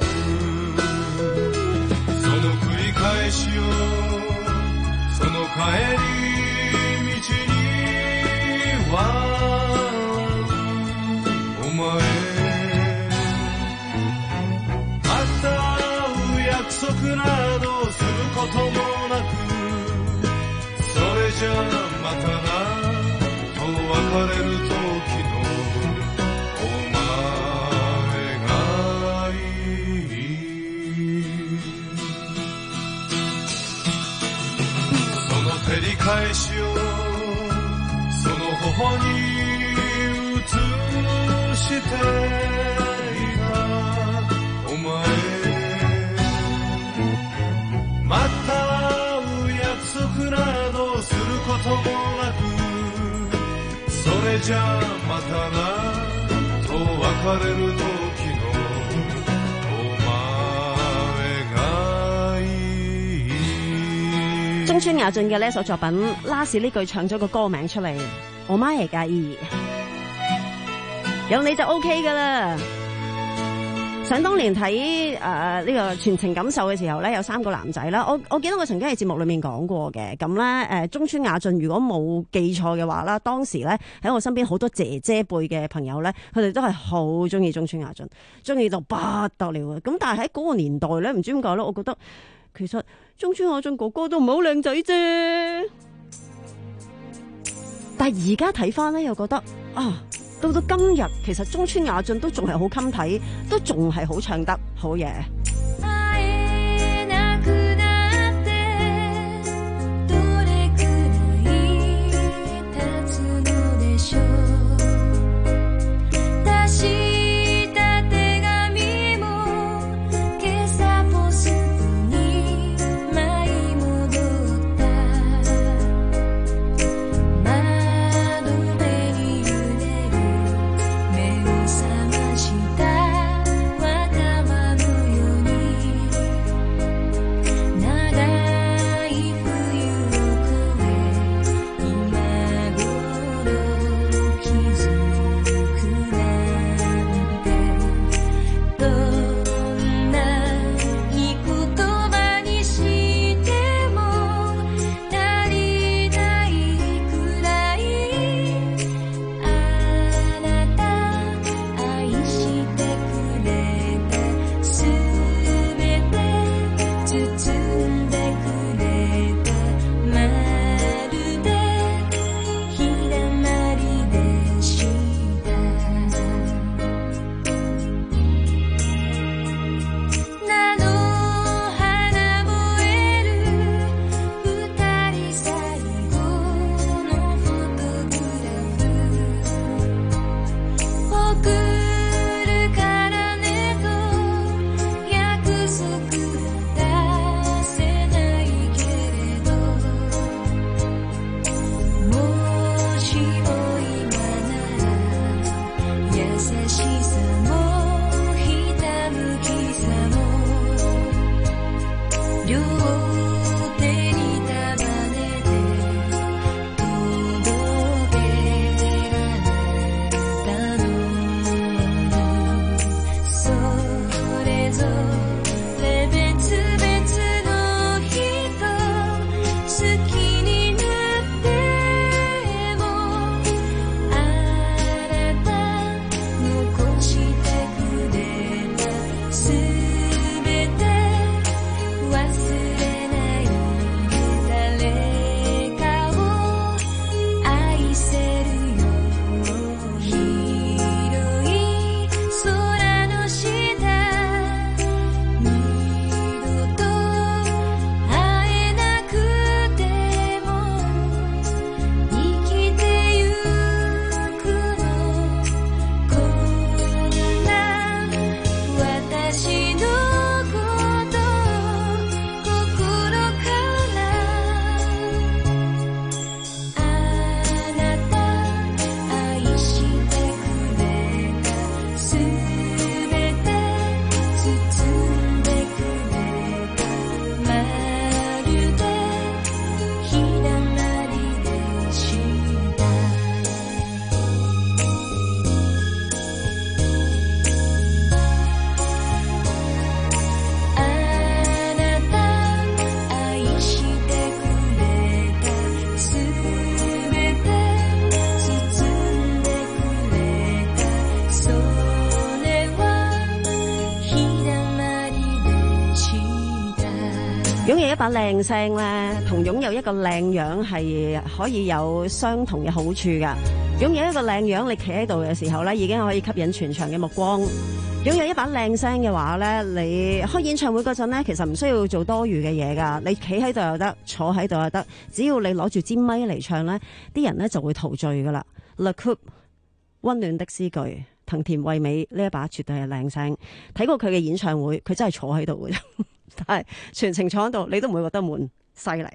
その繰り返しをその帰り道にお前こともなくそれじゃまたなと別れる時のお前がいいその照り返しをその頬に映していたお前また会う約束などすることもなくそれじゃまたなと別れる時のお前がいい中村雅俊嘅呢一首作品 last 呢句唱咗個歌名出嚟，我媽也介意，有你就 OK 噶啦。想當年睇誒呢個全情感受嘅時候咧，有三個男仔啦。我我記得我曾經喺節目裏面講過嘅。咁咧誒，中村雅俊如果冇記錯嘅話啦，當時咧喺我身邊好多姐姐輩嘅朋友咧，佢哋都係好中意中村雅俊，中意到不得了嘅。咁但係喺嗰個年代咧，唔知點解咧，我覺得其實中村雅俊哥哥都唔係好靚仔啫。但係而家睇翻咧，又覺得啊〜到到今日，其實中村雅俊都仲係好襟睇，都仲係好唱得好嘢。 目を覚ました頭のよ把靚聲咧，同擁有一個靚樣係可以有相同嘅好處㗎。擁有一個靚樣，你企喺度嘅時候咧，已經可以吸引全場嘅目光。擁有一把靚聲嘅話咧，你開演唱會嗰陣咧，其實唔需要做多餘嘅嘢㗎。你企喺度又得，坐喺度又得，只要你攞住支咪嚟唱咧，啲人咧就會陶醉㗎啦。Le Coup 溫暖的詩句，藤田惠美呢一把絕對係靚聲。睇過佢嘅演唱會，佢真係坐喺度嘅，但係全程坐喺度，你都唔會覺得悶，犀利。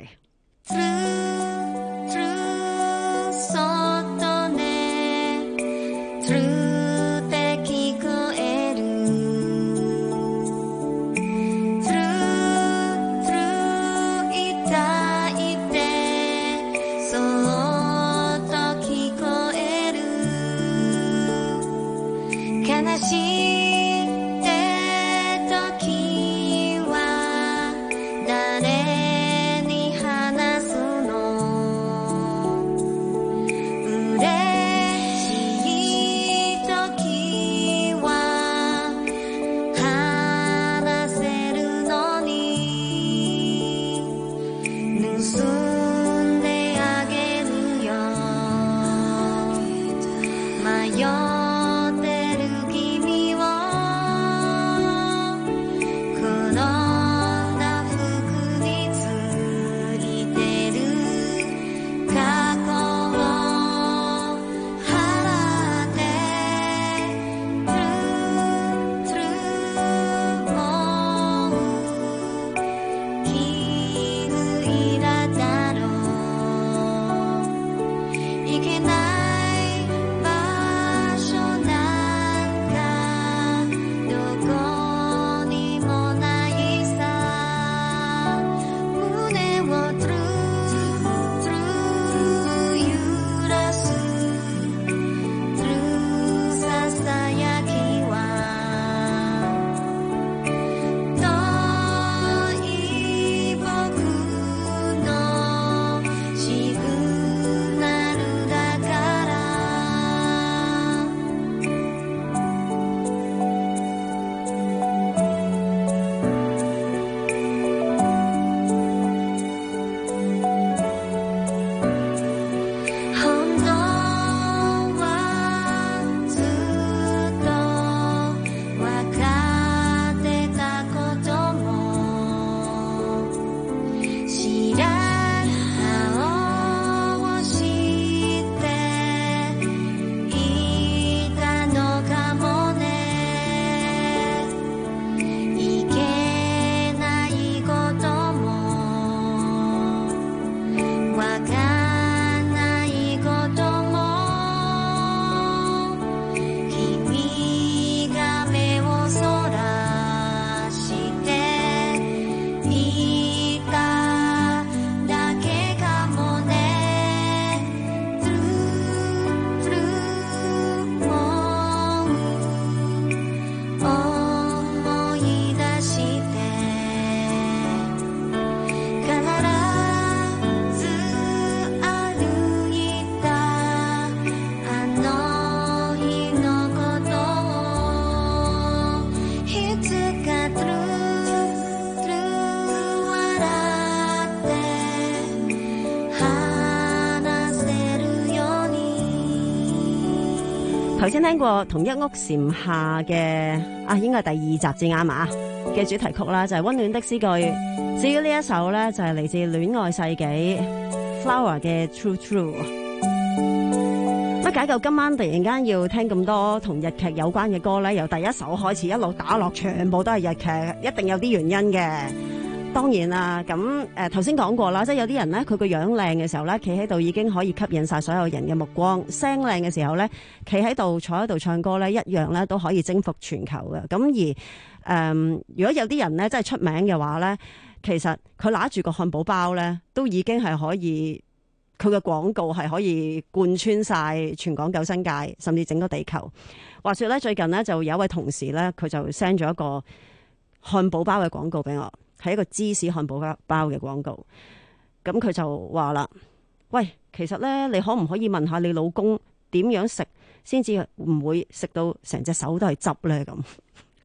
頭先聽過同一屋檐下嘅啊，應該係第二集至啱啊嘅主題曲啦，就係、是、溫暖的詩句。至於呢一首咧，就係、是、嚟自戀愛世紀 Flower 嘅 True True。乜解救今晚突然間要聽咁多同日劇有關嘅歌咧？由第一首開始一路打落，全部都係日劇，一定有啲原因嘅。當然啦，咁誒頭先講過啦，即係有啲人咧，佢個樣靚嘅時候咧，企喺度已經可以吸引晒所有人嘅目光；聲靚嘅時候咧，企喺度坐喺度唱歌咧，一樣咧都可以征服全球嘅。咁而誒、呃，如果有啲人咧真係出名嘅話咧，其實佢拿住個漢堡包咧，都已經係可以，佢嘅廣告係可以貫穿晒全港九新界，甚至整個地球。話說咧，最近咧就有一位同事咧，佢就 send 咗一個漢堡包嘅廣告俾我。係一個芝士漢堡包嘅廣告，咁佢就話啦：喂，其實咧，你可唔可以問下你老公點樣食先至唔會食到成隻手都係汁咧？咁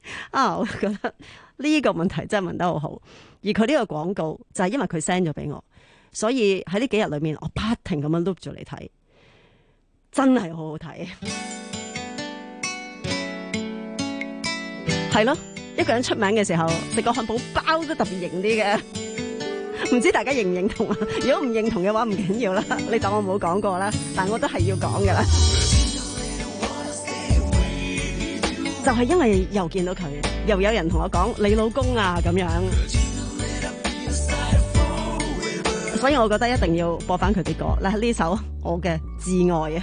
啊，我覺得呢個問題真係問得好好。而佢呢個廣告就係因為佢 send 咗俾我，所以喺呢幾日裏面，我不停咁樣 loop 住嚟睇，真係好好睇。係咯，一個人出名嘅時候，食個漢堡包都特別型啲嘅。唔知大家認唔認同啊？如果唔認同嘅話，唔緊要啦，你當我冇講過啦。但我都係要講㗎啦，就係因為又見到佢，又有人同我講你老公啊咁樣，所以我覺得一定要播翻佢啲歌。嗱，呢首我嘅摯愛啊。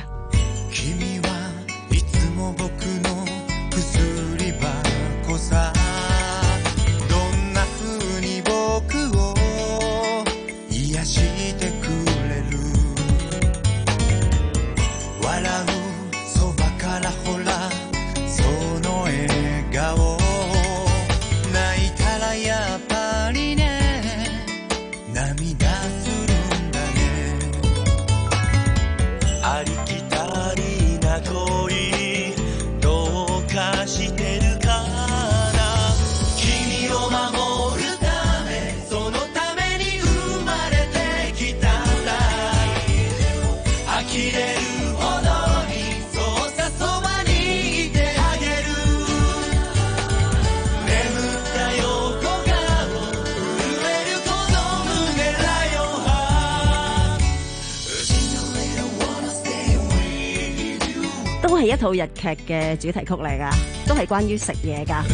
都係一套日劇嘅主題曲嚟噶，都係關於食嘢噶。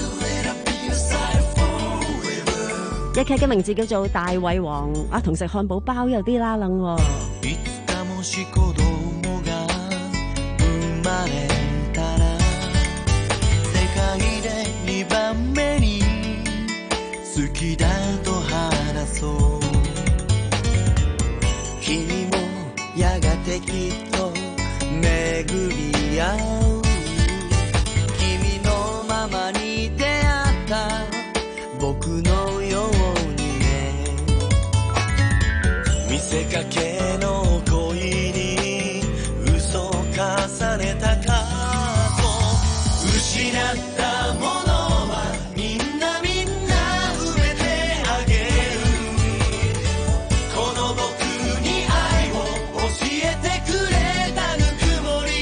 日劇嘅名字叫做《大胃王》，啊，同食漢堡包有啲拉楞喎。 君のままに出会った僕のようにね見せかけの恋に嘘を重ねた過去失ったものはみんなみんな埋めてあげるこの僕に愛を教えてくれたぬくもり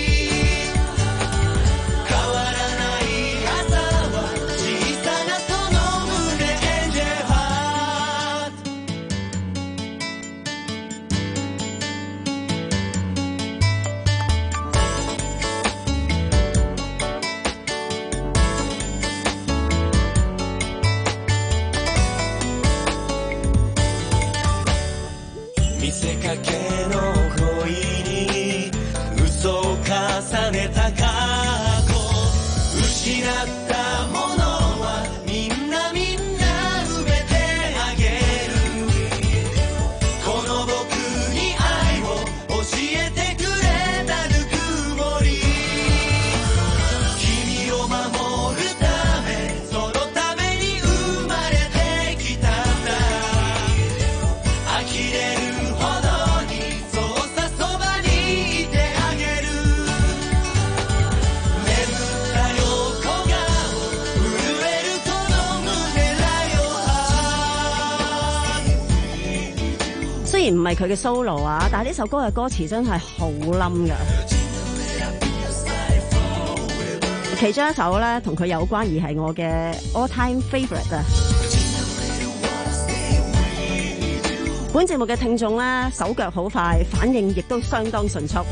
見せかけの恋に嘘を重ねた過去失ったものはみんなみんな埋めてあげるこの僕に愛を教えてくれたぬくもり君を守るためそのために生まれてきたんだ呆れる雖然唔係佢嘅 solo 啊，但係呢首歌嘅歌詞真係好冧噶。其中一首咧同佢有關，而係我嘅 all time favorite 啊。本節目嘅聽眾咧手腳好快，反應亦都相當迅速。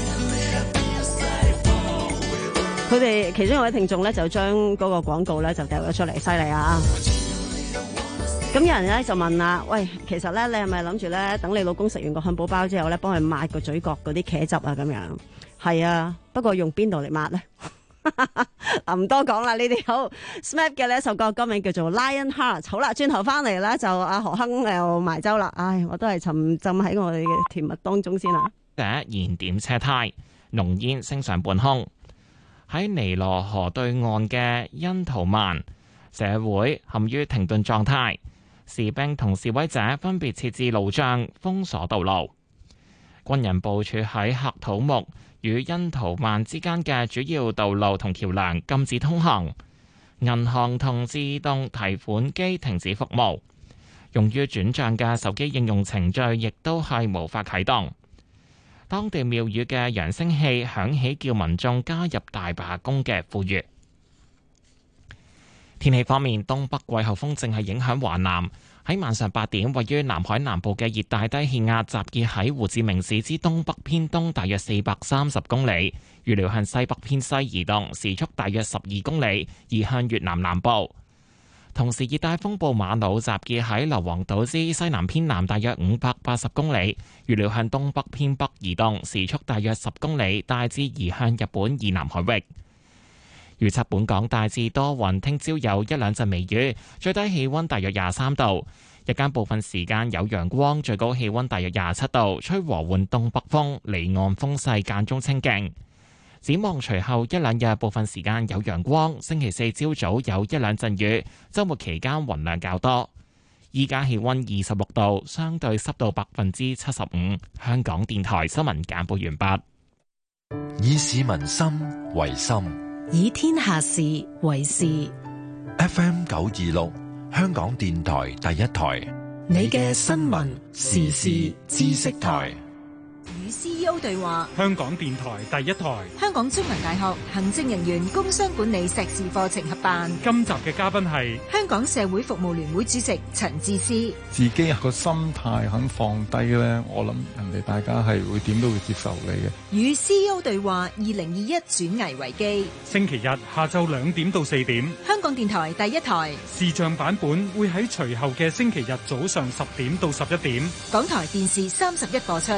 佢哋其中有位聽眾咧就將嗰個廣告咧就掉咗出嚟，犀利啊！咁有人咧就問啦，喂，其實咧你係咪諗住咧等你老公食完個漢堡包之後咧，幫佢抹個嘴角嗰啲茄汁啊咁樣？係啊，不過用邊度嚟抹咧？唔多講啦，呢啲好 S M A P 嘅呢一首歌歌名叫做 Lion Heart。好啦，轉頭翻嚟咧就阿何鏗又埋舟啦，唉，我都係沉浸喺我哋嘅甜蜜當中先啦。 第一燃點車胎，濃煙升上半空。喺尼羅河對岸嘅恩圖曼，社會陷於停頓狀態。士兵同示威者分別設置路障封鎖道路，軍人部署喺喀土穆與恩圖曼之間嘅主要道路同橋梁禁止通行。 銀行同自動提款機停止服務，用於轉賬嘅手機應用程序亦都係無法啟動。當地廟宇嘅揚聲器響起，叫民眾加入大罷工嘅呼籲。天氣方面，東北季候風正係影響華南。喺晚上八點，位於南海南部嘅熱帶低氣壓集結喺胡志明市之東北偏東大約四百三十公里，預料向西北偏西移動，時速大約十二公里，移向越南南部。同時，熱帶風暴馬魯集結喺硫磺島之西南偏南大約五百八十公里，預料向東北偏北移動，時速大約十公里，大致移向日本以南海域。預測本港大致多雲，聽朝有一兩陣微雨，最低氣溫大約廿三度，日間部分時間有陽光，最高氣溫大約廿七度，吹和緩東北風，離岸風勢間中清勁。展望隨後一兩日部分時間有陽光，星期四朝早有一兩陣雨，週末期間雲量較多。依家氣溫二十六度，相對濕度百分之七十五。香港電台新聞簡報完畢。 以市民心為心， 以天下事為事。 F M 九二六，香港電台第一台， 你嘅新聞時事知識台。 與 C E O 對話， 香港電台第一台， 香港中文大學行政人員工商管理碩士課程合辦。 今集嘅嘉賓係香港社會服務聯會主席陳智思。 自己個心態肯放低咧，我諗人哋大家係會點都會接受你嘅。 與 C E O 對話二零二一轉危為機， 星期日下晝兩點到四點， 香港電台第一台視像版本會喺隨後嘅星期日早上十點到十一點， 港台電視三十一播出。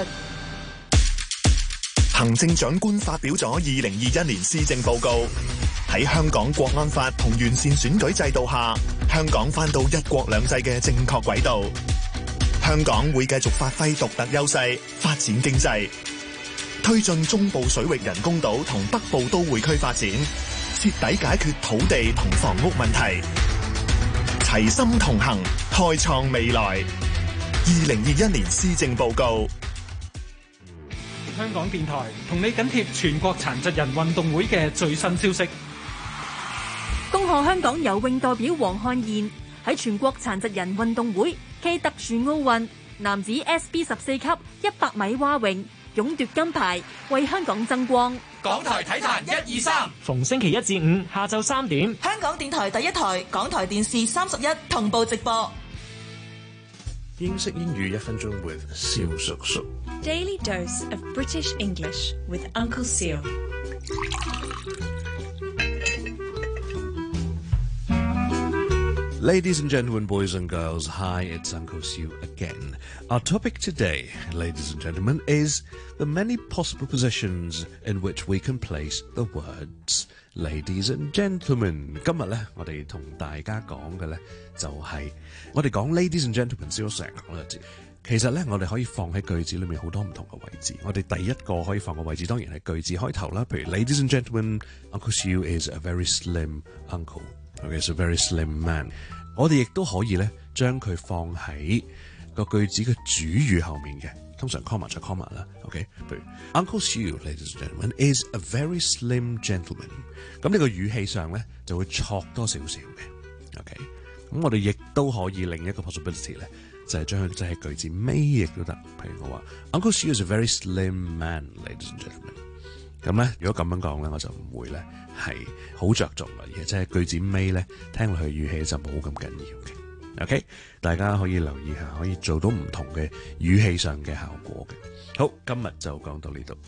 行政長官發表咗二零二一年施政報告，喺香港國安法同完善選舉制度下，香港返到一國兩制嘅正確軌道。香港會繼續發揮獨特優勢，發展經濟，推進中部水域人工島同北部都會區發展，徹底解決土地同房屋問題，齊心同行，開創未來。二零二一年施政報告。 香港電台同你緊貼全國殘疾人運動會嘅最新消息。 恭賀香港游泳代表黃漢燕喺全國殘疾人運動會暨特殊奧運男子 S B 十四級一百米蛙泳勇奪金牌，為香港爭光。 港台體壇一二三， 逢星期一至五下晝三點， 香港電台第一台、港台電視三十一同步直播。 英式英語一分鐘 with 蕭叔叔。 Daily dose of British English with Uncle Seal. Ladies and gentlemen, boys and girls, hi, it's Uncle Seal again. Our topic today, ladies and gentlemen, is the many possible positions in which we can place the words ladies and gentlemen. 今日咧，我哋同大家講嘅咧，就係我哋講 ladies and gentlemen 先，我成日講呢個字。其實咧，我哋可以放喺句子裏面好多唔同嘅位置。我哋第一個可以放嘅位置，當然係句子開頭啦。譬如 Ladies and gentlemen, Uncle Seal is a very slim uncle. Okay, is a very slim man. 我哋亦都可以咧，將佢放喺個句子嘅主語後面嘅，通常 comma 就 comma 啦。OK， 譬如 Uncle Seal, ladies and gentlemen, is a very slim gentleman. 咁呢個語氣上咧就會錯多少少嘅。OK， 咁我哋亦都可以另一個 possibility 咧。就係將佢即係句子尾亦都得，譬如我話 Uncle Seal is a very slim man, ladies and gentlemen。咁咧，如果咁樣講咧，我就唔會咧係好着重嘅，而即係句子尾咧聽落去語氣就冇咁緊要嘅。OK， 大家可以留意下，可以做到唔同嘅語氣上嘅效果嘅。好，今日就講到呢度。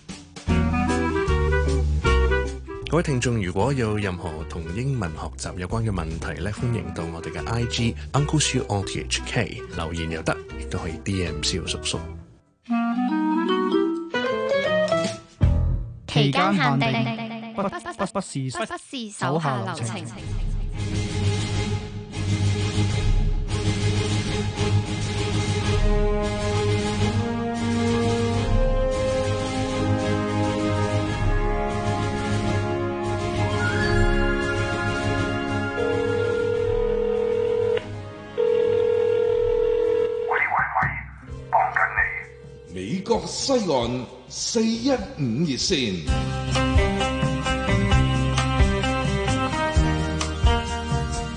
各位聽眾，如果有任何同英文學習有關嘅問題咧，歡迎到我哋嘅 I G Uncle Seal O T H K 留言又得，亦都可以 D M 蕭叔叔。 期間限定， 不不不不是不是手下留情。 美國西岸四一五熱線，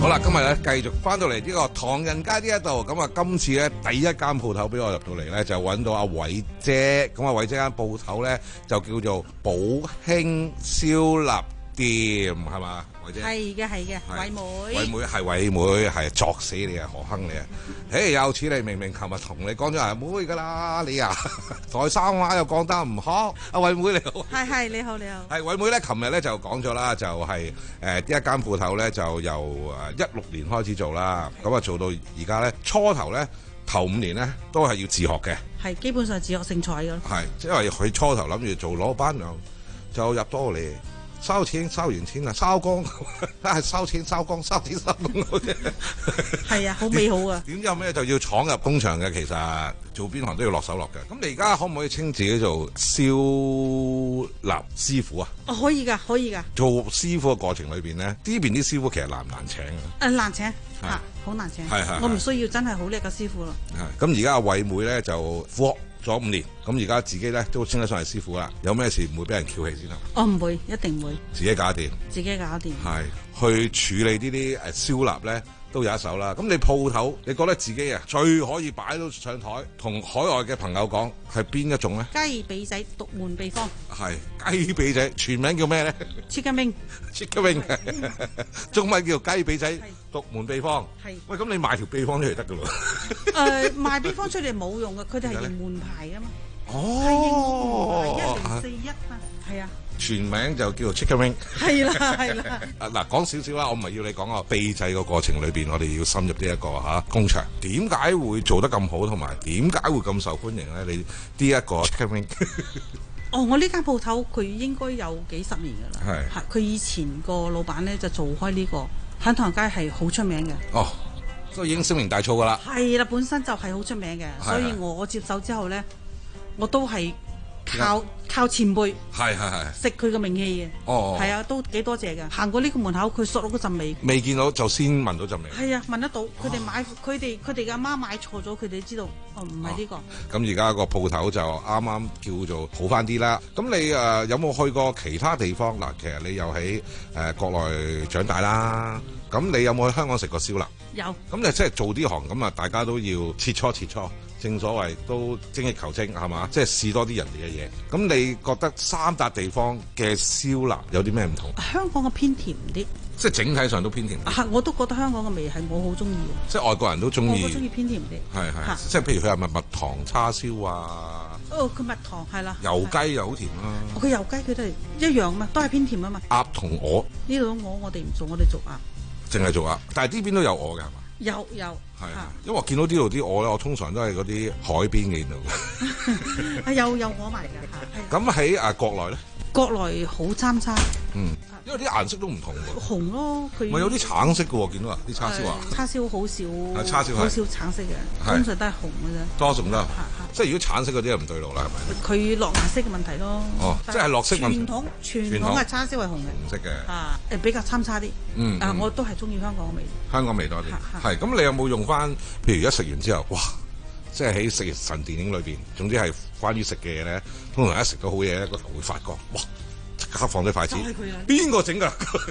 好啦，今日咧繼續翻到嚟呢個唐人街呢一度，咁啊今次咧第一間鋪頭俾我入到嚟咧，就揾到阿偉姐，咁阿偉姐間鋪頭咧就叫做寶興燒臘店，係嘛？偉姐係嘅，係嘅，偉妹， 偉妹係偉妹，係作死你啊，何亨你啊！誒有此你明明琴日同你講咗係妹噶啦，你啊台山話又講得唔好，阿偉妹你好， 係係你好你好， 係偉妹咧，琴日咧就講咗啦，就係誒呢一間鋪頭咧就由誒一六年開始做啦，咁啊做到而家咧初頭咧頭五年咧都係要自學嘅， 係基本上自學勝賽嘅， 係因為佢初頭諗住做老闆娘就入多嚟。收錢收完錢啊，收工啊，收錢收工，收錢收工嗰啲。 係啊，好美好啊！ 點有咩就要闖入工場嘅？其實做邊行都要落手落腳。咁你而家可唔可以稱自己做燒臘師傅啊？ 哦，可以㗎，可以㗎。 做師傅嘅過程裏邊咧，呢邊啲師傅其實難唔難請啊？ 誒難請嚇，好難請。 係係。 我唔需要真係好叻嘅師傅咯。 係。咁而家阿偉妹咧就復咗五年，咁而家自己咧都稱得上係師傅啦。有咩事唔會俾人翹起先啦？ 我唔會，一定唔會。 自己搞掂。自己搞掂。 係去處理呢啲誒燒臘咧，都有一手啦。咁你鋪頭，你覺得自己啊最可以擺到上台，同海外嘅朋友講係邊一種咧？ 雞髀仔獨門秘方。 係雞髀仔，全名叫咩咧 ？Chicken wing。Chicken wing。中文叫雞髀仔獨門秘方。係。喂，咁你賣條秘方出嚟得㗎咯？ 誒，賣秘方出嚟冇用嘅，佢哋係認門牌㗎嘛。 哦。 係認門牌一零四一啊，係啊。 全名就叫做 Chicken wing。 係啦，係啦。 啊嗱，講少少啦，我唔係要你講個秘製個過程裏邊，我哋要深入呢一個嚇工場，點解會做得咁好，同埋點解會咁受歡迎咧？你呢一個 Chicken wing。 哦，我呢間鋪頭佢應該有幾十年㗎啦。係。係佢以前個老闆咧就做開呢個，喺唐人街係好出名嘅。 哦，都已經聲名大噪㗎啦。 係啦，本身就係好出名嘅，所以我接手之後咧，我都係。靠靠前輩， 係係係食佢嘅名氣嘅， 哦， 係啊，都幾多謝嘅。行過呢個門口，佢索到嗰陣味， 未見到就先聞到陣味。 係啊，聞得到。佢哋買，佢哋佢哋嘅阿媽買錯咗，佢哋知道哦，唔係呢個。 咁而家個鋪頭就啱啱叫做好翻啲啦。咁你誒、呃、有冇去過其他地方嗱？其實你又喺誒、呃、國內長大啦。咁你有冇去香港食過燒臘？ 有。咁你即係做呢行咁啊，大家都要切磋切磋。正所謂都精益求精係嘛，即係試多啲人哋嘅嘢。咁你覺得三笪地方嘅燒臘有啲咩唔同？ 香港嘅偏甜啲， 即係整體上都偏甜啲。 啊，我都覺得香港嘅味係我好中意嘅。 即係外國人都中意。我中意偏甜啲。係係。即係譬如佢係咪蜜糖叉燒啊？ 哦，佢蜜糖係啦。 油雞又好甜啦。 佢油雞佢都係一樣嘛，都係偏甜啊嘛。 鴨同鵝。呢度鵝我哋唔做，我哋做鴨。 淨係做鴨，但係呢邊都有鵝嘅係嘛？ 有有係，因為我見到呢度啲鵝咧，我通常都係嗰啲海邊嘅見到嘅。 係有有鵝埋㗎。 咁喺啊國內咧？ 國內好參差。 嗯，因為啲顏色都唔同喎。 紅咯，佢。 咪有啲橙色嘅喎，見到啊啲叉燒啊。 叉燒好少。 叉燒好少橙色嘅，通常都係紅嘅啫。 多數都。即係如果橙色嗰啲就唔對路啦，係咪？ 佢落顏色嘅問題咯。 哦，即係落色問題。 傳統傳統嘅叉燒係紅嘅。 紅色嘅。 啊，誒比較參差啲。 嗯。 啊，我都係中意香港嘅味。 香港味多啲。係。咁你有冇用翻？譬如而家食完之後，哇！即係喺食神電影裏邊，總之係關於食嘅嘢咧，通常一食到好嘢咧，個頭會發光，哇！即刻放低筷子。邊個整㗎？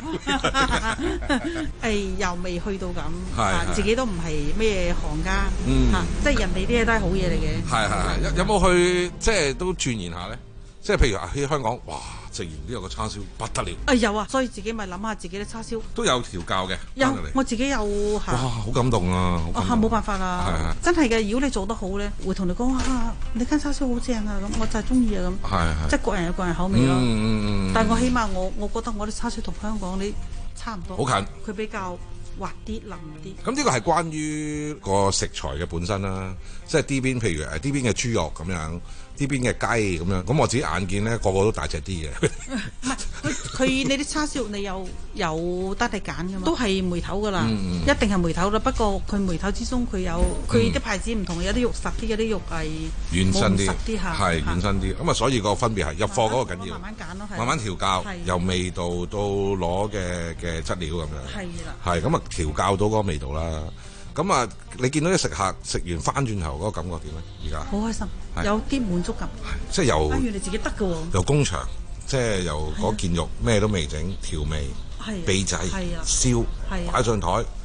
誒，又未去到咁，自己都唔係咩行家，嚇，即係人哋啲嘢都係好嘢嚟嘅。 係係係，有有冇去即係都鑽研下咧？即係譬如喺香港，哇！食完呢個叉燒不得了。 啊有啊，所以自己咪諗下自己啲叉燒都有調教嘅。 有，我自己有嚇。 哇！好感動啊！ 哦嚇，冇辦法啦。係係。真係嘅，如果你做得好咧，會同你講啊，你間叉燒好正啊，咁我就係中意啊咁。係係。即係各人有各人口味咯。嗯嗯嗯。但係我起碼我我覺得我啲叉燒同香港啲差唔多。好近。佢比較滑啲、腍啲。咁呢個係關於個食材嘅本身啦，即係呢邊譬如誒呢邊嘅豬肉咁樣。呢邊嘅雞咁樣，咁我自己眼見咧，個個都大隻啲嘅。 唔係，佢佢你啲叉燒你有有得你揀㗎嘛？都係梅頭㗎啦，嗯、一定係梅頭啦。不過佢梅頭之中佢有佢啲牌子唔同，有啲肉實啲，有啲肉係軟身啲， 係係軟身啲。咁啊，所以個分別係入貨嗰個緊要， 慢慢揀咯， 慢慢調教，由味道到攞嘅嘅質料咁樣。係啦，係咁啊，調教到嗰個味道啦。咁啊，你見到啲食客食完翻轉頭嗰個感覺點咧？而家好開心，有啲滿足感。 即係由反而你自己得嘅喎。 由工場，即係由嗰件肉咩都未整，調味、秘製、燒，擺上台，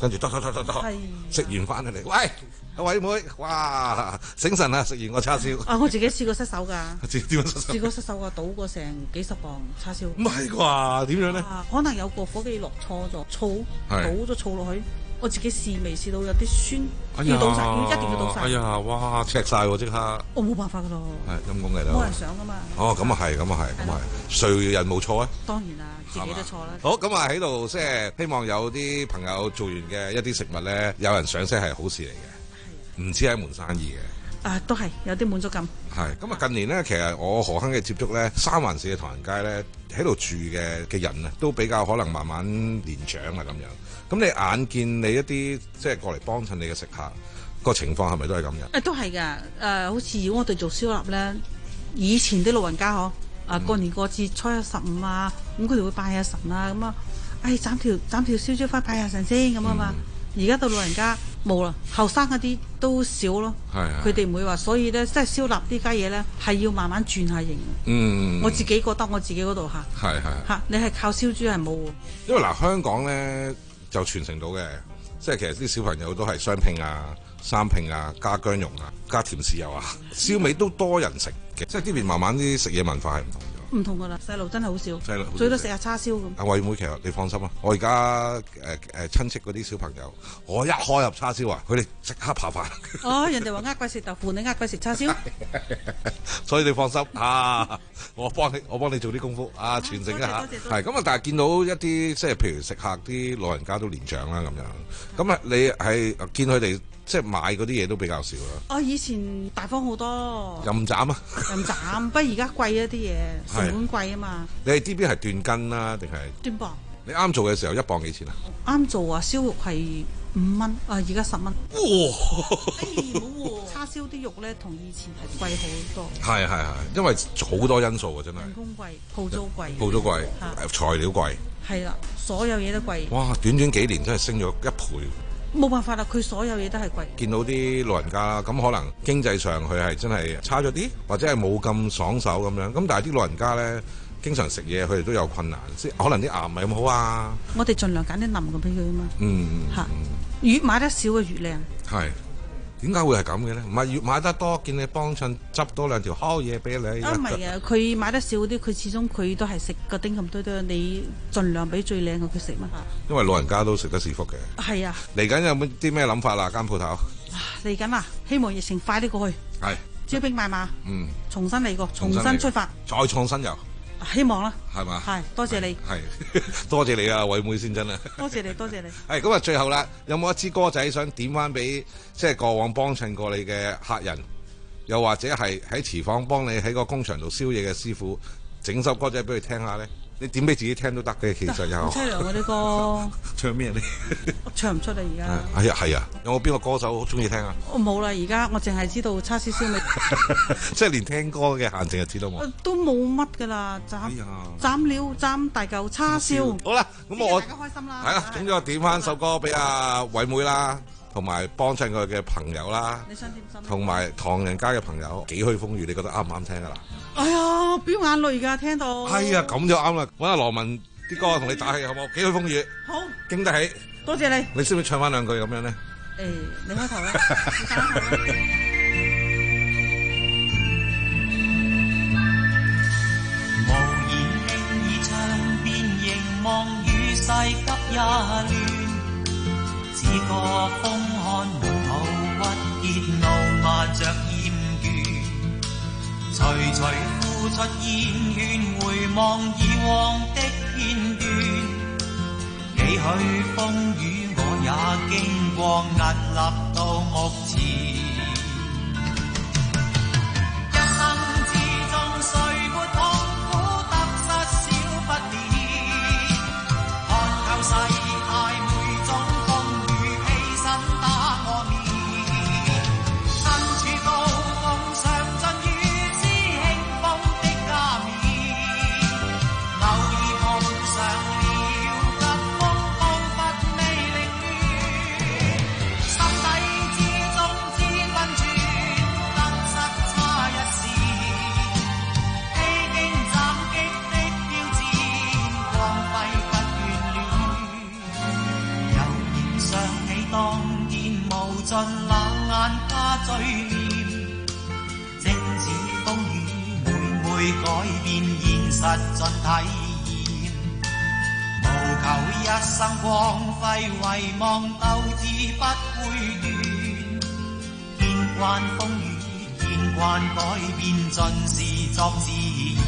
跟住得得得得得，食完翻嚟，喂，阿偉妹，哇，醒神啊！食完個叉燒。 啊，我自己試過失手㗎。 點樣失手？ 試過失手啊，倒過成幾十磅叉燒。 唔係啩？點樣咧？ 可能有個伙計落錯咗醋，倒咗醋落去。我自己試未試到有啲酸，要倒晒，要一定要倒晒。 哎呀，哇，赤晒喎即刻。 我冇辦法㗎咯。 係陰公嚟啦。 冇人想㗎嘛。 哦，咁啊係，咁啊係，咁啊係，誰人冇錯啊？ 當然啦，自己都錯啦。 好，咁啊喺度即係希望有啲朋友做完嘅一啲食物咧，有人賞識係好事嚟嘅，唔止係一門生意嘅。 啊，都係有啲滿足感。 係，咁啊近年咧，其實我何坑嘅接觸咧，三環市嘅唐人街咧，喺度住嘅嘅人啊，都比較可能慢慢年長啊咁樣。咁你眼見你一啲即係過嚟幫襯你嘅食客個情況係咪都係咁樣？ 誒，都係㗎。誒、呃，好似如果我哋做燒臘咧，以前啲老人家嗬，啊過年過節初一十五啊，咁佢哋會拜下神啊，咁啊，誒斬條斬條燒豬花拜下神先咁啊嘛。而家到老人家冇啦，後生嗰啲都少咯。係佢哋唔會話，所以咧，即係燒臘呢家嘢咧，係要慢慢轉下型。嗯，我自己覺得我自己嗰度嚇。係係嚇，你係靠燒豬係冇喎。因為嗱，香港咧就傳承到嘅，即係其實啲小朋友都係雙拼啊、三拼啊、加薑蓉啊、加甜豉油啊，燒味都多人食嘅。即係呢邊慢慢啲食嘢文化係唔同。唔同噶啦，細路真係好少，細路最多食下叉燒咁。阿偉妹，其實你放心啊，我而家誒誒親戚嗰啲小朋友，我一開入叉燒啊，佢哋即刻扒飯。哦，人哋話呃鬼食豆腐，你呃鬼食叉燒，所以你放心啊，我幫你，我幫你做啲功夫啊，傳承一下。係咁啊，但係見到一啲即係譬如食客啲老人家都年長啦咁樣，咁啊你係見佢哋。即係買嗰啲嘢都比較少啦。哦，以前大方好多。任斬啊！任斬，不過而家貴一啲嘢，成本貴啊嘛。你係呢邊係斷斤啦，定係？斷磅。你啱做嘅時候一磅幾錢啊？啱做啊，燒肉係五蚊，啊而家十蚊。哇！哎，唔好喎，叉燒啲肉咧同以前係貴好多。係係係，因為好多因素啊，真係。人工貴，鋪租貴。鋪租貴，材料貴。係啦，所有嘢都貴。哇！短短幾年真係升咗一倍。冇辦法啦，佢所有嘢都係貴。見到啲老人家啦，咁可能經濟上佢係真係差咗啲，或者係冇咁爽手咁樣。咁但係啲老人家咧，經常食嘢，佢哋都有困難，即可能啲牙唔係咁好啊。我哋盡量揀啲腍嘅俾佢啊嘛。嗯，嚇，越買得少嘅越靚。係。點解會係咁嘅咧？唔係越買得多，見你幫襯執多兩條烤嘢俾你。啊，唔係啊，佢買得少啲，佢始終佢都係食個丁咁多多，你盡量俾最靚嘅佢食嘛。因為老人家都食得是福嘅。係啊。嚟緊有冇啲咩諗法啦？間鋪頭。嚟緊啊！希望疫情快啲過去。係。招兵買馬。嗯。重新嚟過，重新出發。再創新遊。希望啦，係嘛？係，多謝你，係多謝你啊，偉妹先真啊！多謝你，多謝你。係咁啊，最後啦，有冇一支歌仔想點翻俾即係過往幫襯過你嘅客人，又或者係喺廚房幫你喺個工場度燒嘢嘅師傅，整首歌仔俾佢聽下咧？你點俾自己聽都得嘅，其實有。好淒涼啊！呢個唱咩咧？我唱唔出啊！而家係啊係啊，有冇邊個歌手好中意聽啊？我冇啦，而家我淨係知道叉燒燒味，即係連聽歌嘅閒情就知道冇。都冇乜噶啦，斬斬料斬大嚿叉燒。好啦，咁我大家開心啦。係啦，總之我點翻首歌俾阿偉妹啦，同埋幫襯佢嘅朋友啦。你想點心？同埋唐人街嘅朋友，幾許風雨，你覺得啱唔啱聽噶啦？哎呀，飆眼淚㗎，聽到。係啊，咁就啱啦。揾阿羅文啲歌同你打氣好冇？幾許風雨。好。經得起。多謝你。你識唔識唱翻兩句咁樣咧？誒，你開頭啦。你打頭啦。無言輕易唱便凝望與世急也亂，只覺風寒無途鬱結怒罵着厭倦。徐徐付出煙圈，回望以往的片段，幾許風雨我也經過，屹立到目前。一生之中誰沒痛苦，得失少不免，看透世態每種風雨，犧牲打我面，身處高峰上進於心底之中，只追念，正似風雨每每改變現實盡體驗，無求一生光輝，遺忘鬥志不會斷，見慣風雨，見慣改變，盡是作自然。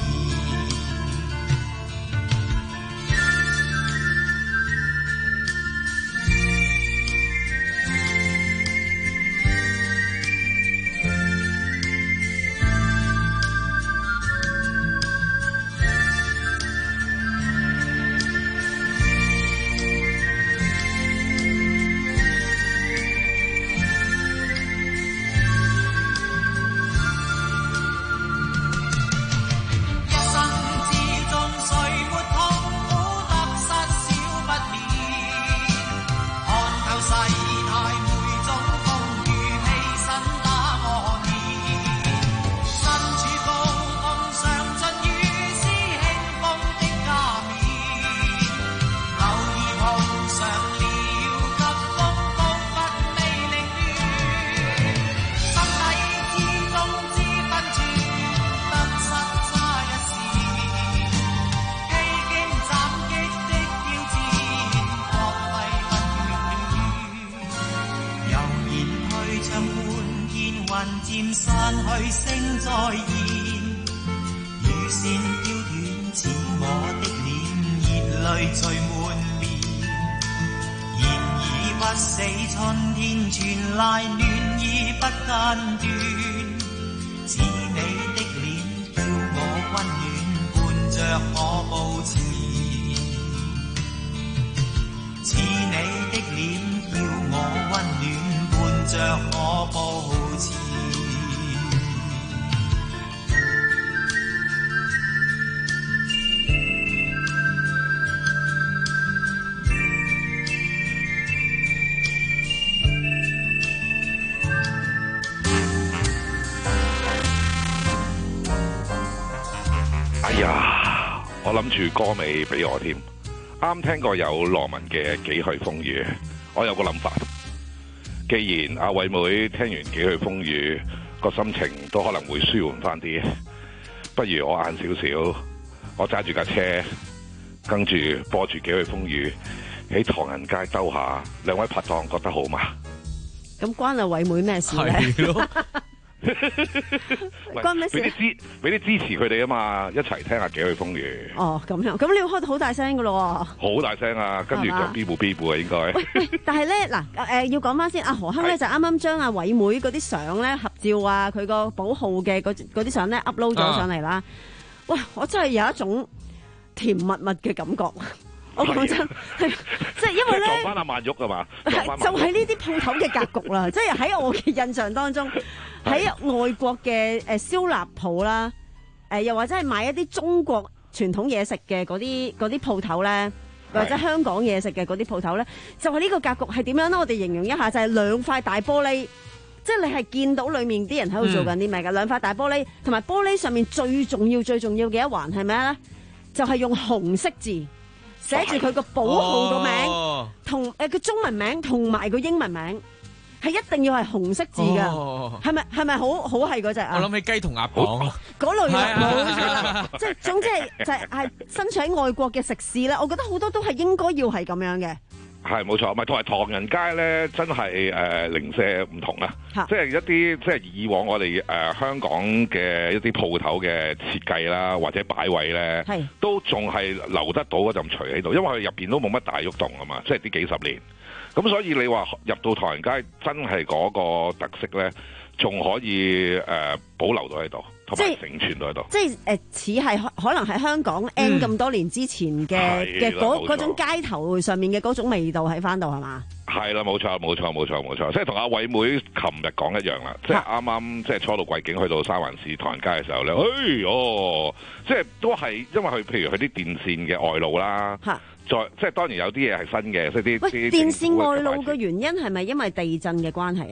諗住歌尾俾我添，啱聽過有羅文嘅幾許風雨，我有個諗法，既然阿偉妹聽完幾許風雨，個心情都可能會舒緩翻啲，不如我晏少少，我揸住架車，跟住播住幾許風雨喺唐人街兜下，兩位拍檔覺得好嘛？ 咁關阿偉妹咩事咧？關咩事？ 俾啲支俾啲支持佢哋啊嘛，一齊聽下幾許風雨。 哦，咁樣，咁你要開到好大聲噶咯？ 好大聲啊！跟住就 B 部 B 部啊，應該。 喂喂，但係咧嗱，誒、呃、要講翻先，阿何鏗咧就啱啱將阿偉妹嗰啲相咧合照啊，佢個寶號嘅嗰嗰啲相咧 upload 咗上嚟啦。啊、哇！我真係有一種甜蜜蜜嘅感覺。我講真，即係因為咧， 撞翻阿曼玉啊嘛， 就係呢啲鋪頭嘅格局啦。即係喺我嘅印象當中，喺外國嘅誒燒臘鋪啦，誒、呃、又或者係賣一啲中國傳統嘢食嘅嗰啲嗰啲鋪頭咧，或者香港嘢食嘅嗰啲鋪頭咧，就係、是、呢個格局係點樣咧？我哋形容一下，就係、是、兩塊大玻璃，即係你係見到裡面啲人喺度做緊啲咩㗎？兩塊大玻璃，同埋玻璃上面最重要最重要嘅一環係咩咧？就係、是、用紅色字。寫住佢個寶號個名，同誒個中文名同埋個英文名，係一定要係紅色字噶，係咪係咪好好係嗰隻啊？ 我諗起雞同鴨講嗰類啦，冇錯啦，即係總之係就係係身處喺外國嘅食肆咧，我覺得好多都係應該要係咁樣嘅。 係冇錯，咪同埋唐人街咧，真係誒零舍唔同啦，即係一啲即係以往我哋誒、呃、香港嘅一啲鋪頭嘅設計啦，或者擺位咧，都仲係留得到嗰陣除喺度，因為佢入邊都冇乜大喐動啊嘛，即係呢幾十年。咁所以你話入到唐人街，真係嗰個特色咧，仲可以誒、呃、保留到喺度。同埋承傳到喺度， 即係誒似係可能喺香港 N 咁多年之前嘅嘅嗰嗰種街頭上面嘅嗰種味道喺翻度係嘛？ 係啦，冇錯冇錯冇錯冇錯，即係同阿偉妹琴日講一樣啦，即係啱啱即係初到貴境去到三環市唐人街嘅時候咧，哎哦，即係都係因為佢譬如佢啲電線嘅外露啦，再即係當然有啲嘢係新嘅，即係啲喂電線外露嘅原因係咪因為地震嘅關係啊？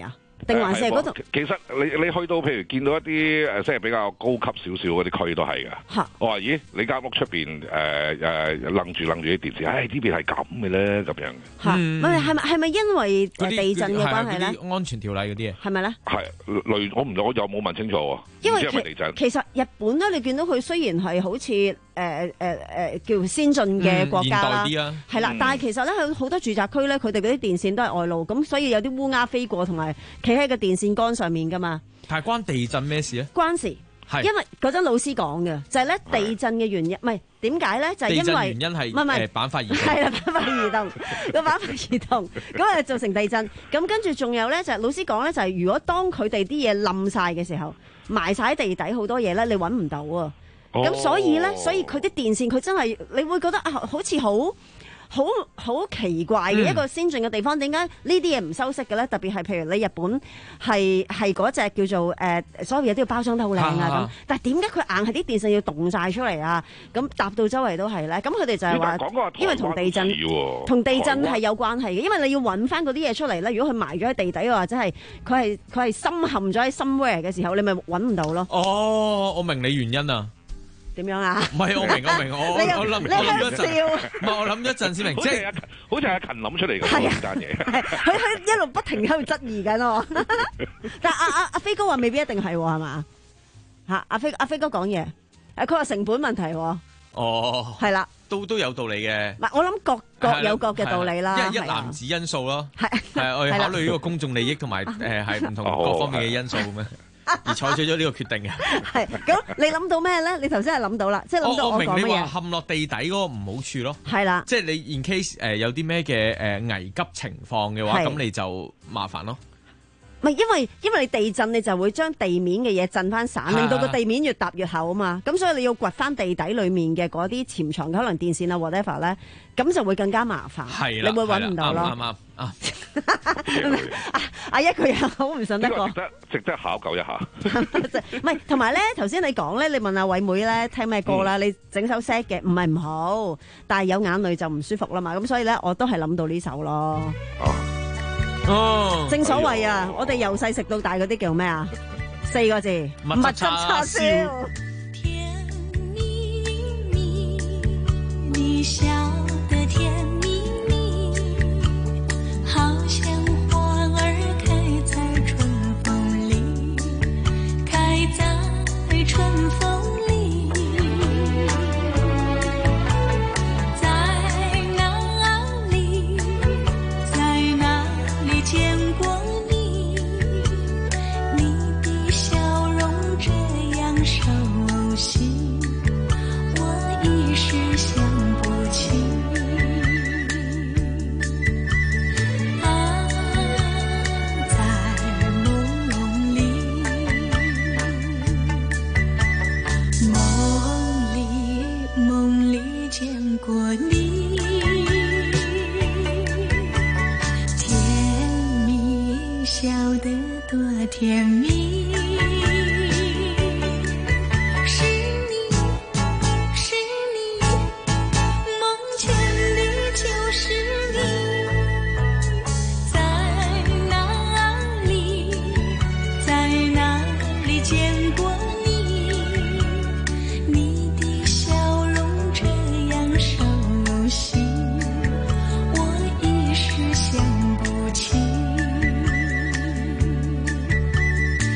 定還是係嗰度？ 其實你你去到譬如見到一啲誒，即係比較高級少少嗰啲區都係㗎。我話咦，你間屋出邊誒誒楞住楞住啲電視，唉呢邊係咁嘅咧，咁樣嘅。 嚇，唔係係咪係咪因為地震嘅關係咧？ 安全條例嗰啲嘢係咪咧？ 係類我唔我又冇問清楚喎。 因為因為地震其實日本咧，你見到佢雖然係好似誒誒誒叫先進嘅國家啦，係啦，但係其實咧喺好多住宅區咧，佢哋嗰啲電線都係外露，咁所以有啲烏鴉飛過同埋企喺個電線桿上面噶嘛。 但係關地震咩事咧？ 關事，因為嗰陣老師講嘅就係咧地震嘅原因，唔係點解咧？就係因為原因係唔係唔係板塊移動， 係啦板塊移動個板塊移動，咁啊造成地震。咁跟住仲有咧就係老師講咧就係如果當佢哋啲嘢冧晒嘅時候，埋晒喺地底好多嘢咧，你揾唔到啊。咁、哦、所以咧，所以佢啲電線佢真係你會覺得啊，好似好好好奇怪嘅一個先進嘅地方，點解呢啲嘢唔修飾嘅咧？特別係譬如你日本係係嗰隻叫做誒、呃，所有嘢都要包裝得好靚啊咁。但係點解佢硬係啲電線要動晒出嚟啊？咁搭到周圍都係咧。咁佢哋就係話，因為同地震同地震係有關係嘅，因為你要揾翻嗰啲嘢出嚟咧。如果佢埋咗喺地底或者係佢係佢係深陷咗喺 somewhere 嘅時候，你咪揾唔到咯。 哦，我明你原因啊。點樣啊？ 唔係我明我明我我諗我諗一陣，唔係我諗一陣先明，即係好似阿勤諗出嚟嘅呢單嘢。 佢佢一路不停喺度質疑緊喎。但係阿阿阿飛哥話未必一定係喎，係嘛？嚇阿飛阿飛哥講嘢，誒佢話成本問題喎。 哦， 係啦， 都都有道理嘅。 唔係我諗各各有各嘅道理啦。 一一籃子因素咯，係係我哋考慮呢個公眾利益同埋誒係唔同各方面嘅因素咁樣。而採取咗呢個決定嘅， 係咁你諗到咩咧？你頭先係諗到啦，即係諗到我講乜嘢？ 我明你話陷落地底嗰個唔好處咯， 係啦， 即係你 in case 誒有啲咩嘅誒危急情況嘅話，咁你就麻煩咯。 唔係因為因為你地震，你就會將地面嘅嘢震翻散，令到個地面越搭越厚啊嘛。咁所以你要掘翻地底裡面嘅嗰啲潛藏嘅可能電線啊 whatever 咧，咁就會更加麻煩。 係啦，你會揾唔到咯。 啱啱啊！ 阿一佢又好唔信得過， 值得值得考究一下。 唔係，同埋咧，頭先你講咧，你問阿偉妹咧聽咩歌啦？嗯、你整首 sad 嘅，唔係唔好，但係有眼淚就唔舒服啦嘛。咁所以咧，我都係諗到呢首咯。 哦， 正所謂啊，我哋由細食到大嗰啲叫咩啊？四個字， 蜜汁叉燒。 甜蜜蜜，你笑得甜蜜蜜，好像花兒開在春風裏，開在春風裏，在哪裏，在哪裏見過你，你的笑容這樣熟悉，我一時想不起。甜蜜，是你，是你，夢見的就是你，在哪裏，在哪裏見過你，你的笑容這樣熟悉，我一時想不起。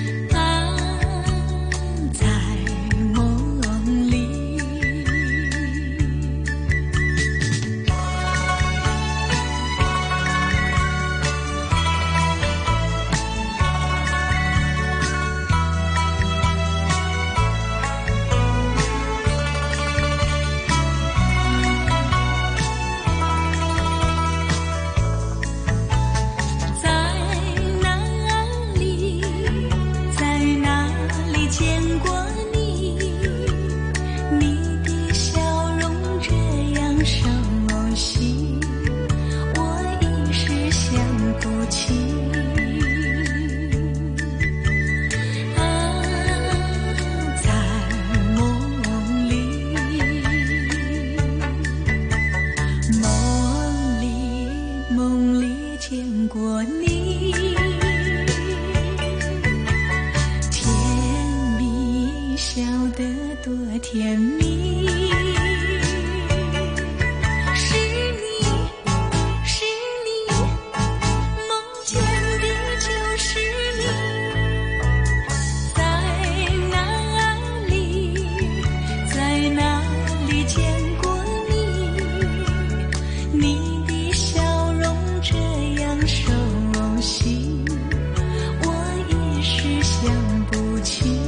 再甜蜜，是你，是你，梦见的就是你，在哪里，在哪里见过你，你的笑容这样熟悉，我一时想不起。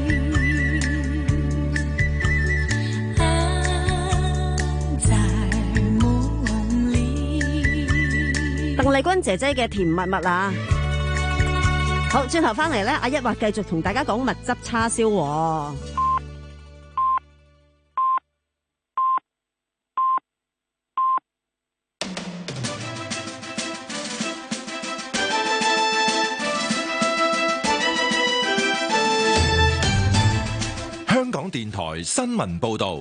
鄧麗君姐姐嘅甜蜜蜜啊！好，轉頭翻嚟咧，阿一話繼續同大家講蜜汁叉燒喎。 香港電台新聞報導。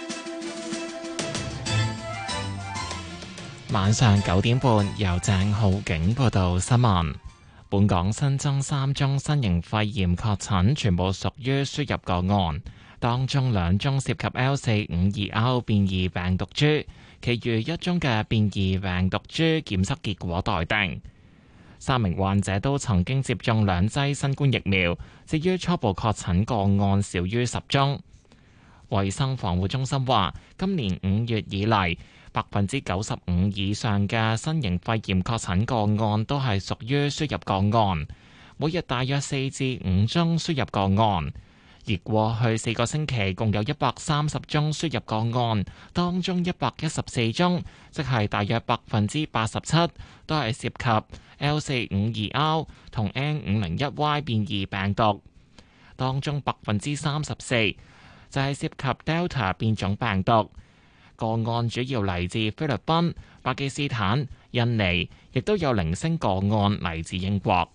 晚上九點半，由鄭浩景報道新聞。本港新增三宗新型肺炎確診，全部屬於輸入個案，當中兩宗涉及 L 四五二 R 變異病毒株，其餘一宗嘅變異病毒株檢測結果待定。三名患者都曾經接種兩劑新冠疫苗，至於初步確診個案少於十宗。衛生防護中心話，今年五月以嚟，百分之九十五以上嘅新型肺炎確診個案都係屬於輸入個案，每日大約四至五宗輸入個案。而過去四個星期共有一百三十宗輸入個案，當中一百一十四宗，即係大約百分之八十七，都係涉及 L 四五二 R 同 N 五零一 Y 變異病毒，當中百分之三十四就係涉及 Delta 變種病毒。個案主要嚟自菲律賓、巴基斯坦、印尼，亦都有零星個案嚟自英國。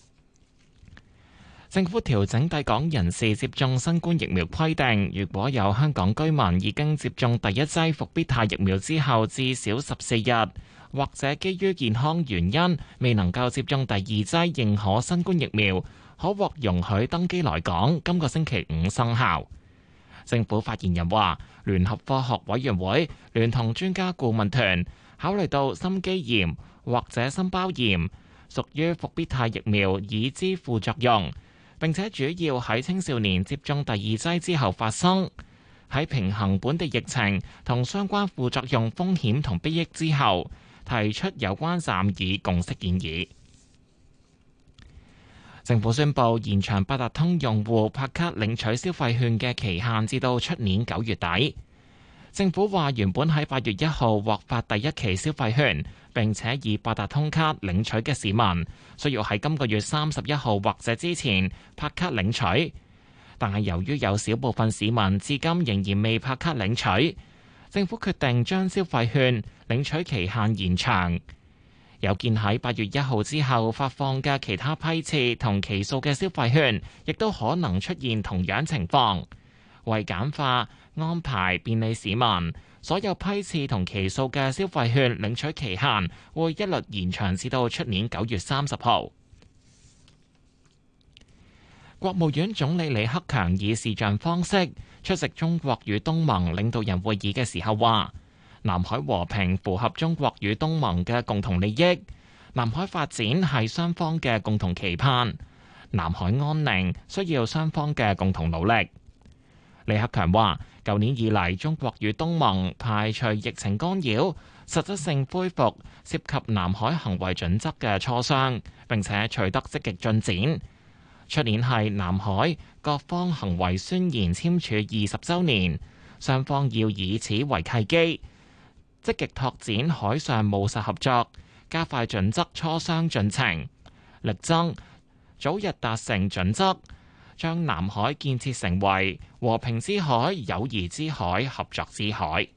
政府調整抵港人士接種新冠疫苗規定，如果有香港居民已經接種第一劑復必泰疫苗之後至少十四日，或者基於健康原因未能夠接種第二劑認可新冠疫苗，可獲容許登機來港，今個星期五生效。政府發言人話，聯合科學委員會聯同專家顧問團考慮到心肌炎或者心包炎屬於復必泰疫苗已知副作用，並且主要喺青少年接種第二劑之後發生，喺平衡本地疫情同相關副作用風險同裨益之後，提出有關暫議共識建議。政府宣布延長八達通用戶拍卡領取消費券嘅期限至到出年九月底。政府話原本喺八月一號獲發第一期消費券，並且以八達通卡領取嘅市民，需要喺今個月三十一號或者之前拍卡領取。但係由於有少部分市民至今仍然未拍卡領取，政府決定將消費券領取期限延長。有見喺八月一號之後發放嘅其他批次同期數嘅消費券，亦都可能出現同樣情況。為簡化安排便利市民，所有批次同期數嘅消費券領取期限會一律延長至到出年九月三十號。國務院總理李克強以視像方式出席中國與東盟領導人會議嘅時候話，南海和平符合中國與東盟嘅共同利益，南海發展係雙方嘅共同期盼，南海安寧需要雙方嘅共同努力。李克強話，舊年以嚟，中國與東盟排除疫情干擾，實質性恢復涉及南海行為準則嘅磋商，並且取得積極進展。出年係南海各方行為宣言簽署二十週年，雙方要以此為契機，積極拓展海上務實合作，加快準則磋商進程，力爭早日達成準則，將南海建設成為和平之海、友誼之海、合作之海。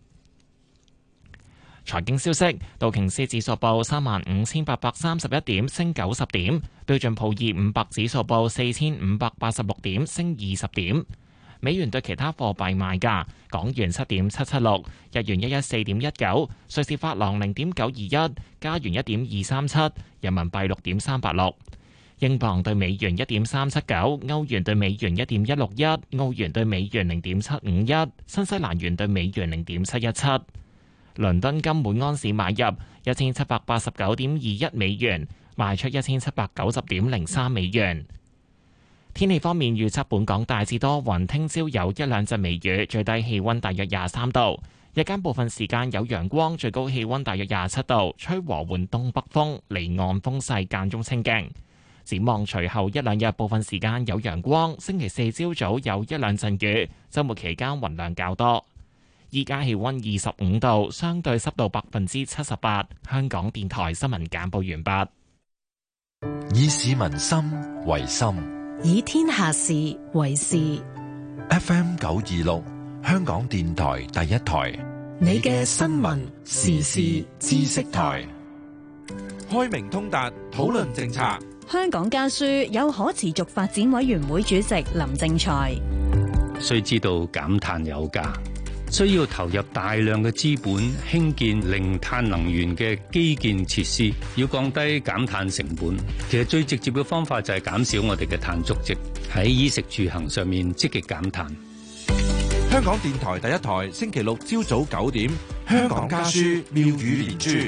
財經消息，道瓊斯指數報三萬五千八百三十一點，升九十點；標準普爾五百指數報四千五百八十六點，升二十點。美元對其他貨幣賣價：港元七點七七六，日元一一四點一九，瑞士法郎零點九二一，加元一點二三七，人民幣六點三八六， 英鎊對美元一點三七九，歐元對美元一點一六一，澳元對美元零點七五一，新西蘭元對美元零點七一七。倫敦金每安士買入一千七百八十九點二一美元，賣出一千七百九十點零三美元。天氣方面預測，本港大致多雲，聽朝有一兩陣微雨，最低氣溫大約廿三度。日間部分時間有陽光，最高氣溫大約廿七度，吹和緩東北風，離岸風勢間中清勁。展望隨後一兩日部分時間有陽光，星期四朝早有一兩陣雨，週末期間雲量較多。依家氣溫二十五度，相對濕度百分之七十八。香港電台新聞簡報完畢。 以市民心為心， 以天下事為事。 F M 九二六，香港電台第一台， 你嘅新聞時事知識台， 開明通達討論政策。 香港家書有可持續發展委員會主席林正財。 須知道減碳有價，需要投入大量嘅資本興建零碳能源嘅基建設施，要降低減碳成本。其實最直接嘅方法就係減少我哋嘅碳足跡，喺衣食住行上面積極減碳。 香港電台第一台，星期六朝早九點，香港家書妙語連珠。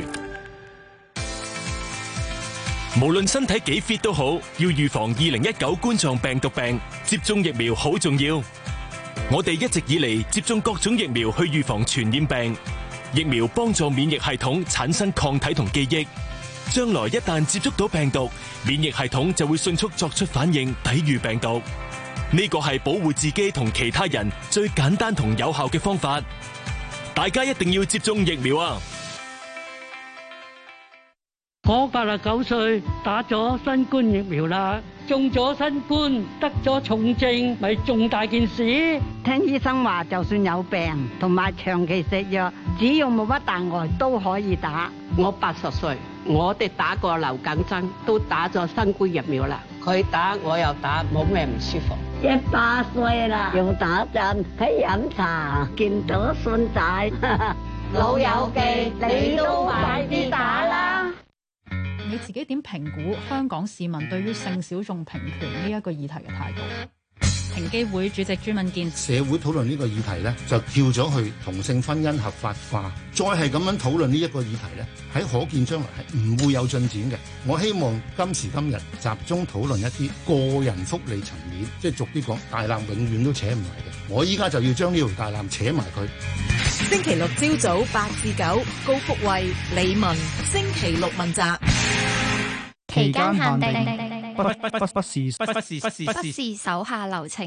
無論身體幾 fit 都好，要預防二零一九冠狀病毒病，接種疫苗好重要。我哋一直以嚟接種各種疫苗去預防傳染病，疫苗幫助免疫系統產生抗體同記憶，將來一旦接觸到病毒，免疫系統就會迅速作出反應，抵禦病毒。呢個係保護自己同其他人最簡單同有效嘅方法，大家一定要接種疫苗啊！ 我八十九歲，打咗新冠疫苗啦，中咗新冠，得咗重症，咪重大件事。 聽醫生話，就算有病同埋長期食藥，只要冇乜大礙都可以打。 我八十歲，我哋打過流感針，都打咗新冠疫苗啦。佢打我又打，冇咩唔舒服。 一百歲啦，用打針喺飲茶，見到孫仔， 老友記，你都快啲打啦！ 你自己點評估香港市民對於性小眾平權呢一個議題嘅態度？平機會主席朱敏健， 社會討論呢個議題呢，就叫咗去同性婚姻合法化，再係咁樣討論呢一個議題呢，喺可見將來係唔會有進展嘅。我希望今時今日集中討論一啲個人福利層面，即係俗啲講，大纜永遠都扯唔埋嘅。我依家就要將呢條大纜扯埋佢。 星期六朝早八至九，高福慧、李文，星期六問責。 期間限定， 不不不不不是不不是不是不是手下留情。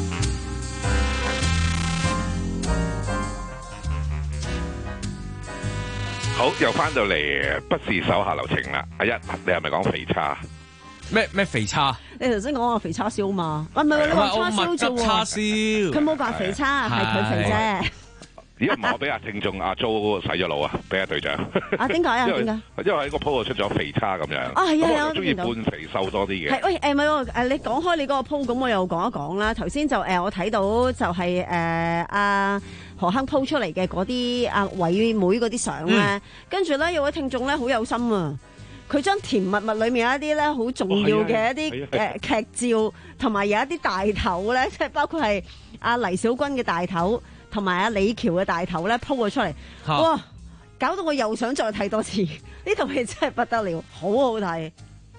好，又翻到嚟，不是手下留情啦。阿一，你係咪講肥叉？ 咩咩肥叉？ 你頭先講話肥叉燒嘛？唔係唔係，你話叉燒啫喎。 叉燒， 佢冇話肥叉，係佢肥啫。 而家唔係我俾阿聽眾阿 Jo 洗咗腦啊，俾阿隊長。 啊，點解啊？點解？ 因為喺個 po 度出咗肥叉咁樣。 啊，係啊， 我中意半肥瘦多啲嘅。 係喂，誒唔係喎，誒你講開你嗰個 po，咁我又講一講啦。頭先就誒我睇到就係誒阿何鏗 po 出嚟嘅嗰啲阿偉妹嗰啲相咧，跟住咧有位聽眾咧好有心啊，佢將甜蜜蜜裏面有一啲咧好重要嘅一啲誒劇照，同埋有一啲大頭咧，即係包括係阿黎小軍嘅大頭。同埋阿李喬嘅大頭咧鋪咗出嚟，哇！搞到我又想再睇多次，呢套戲真係不得了，好好睇。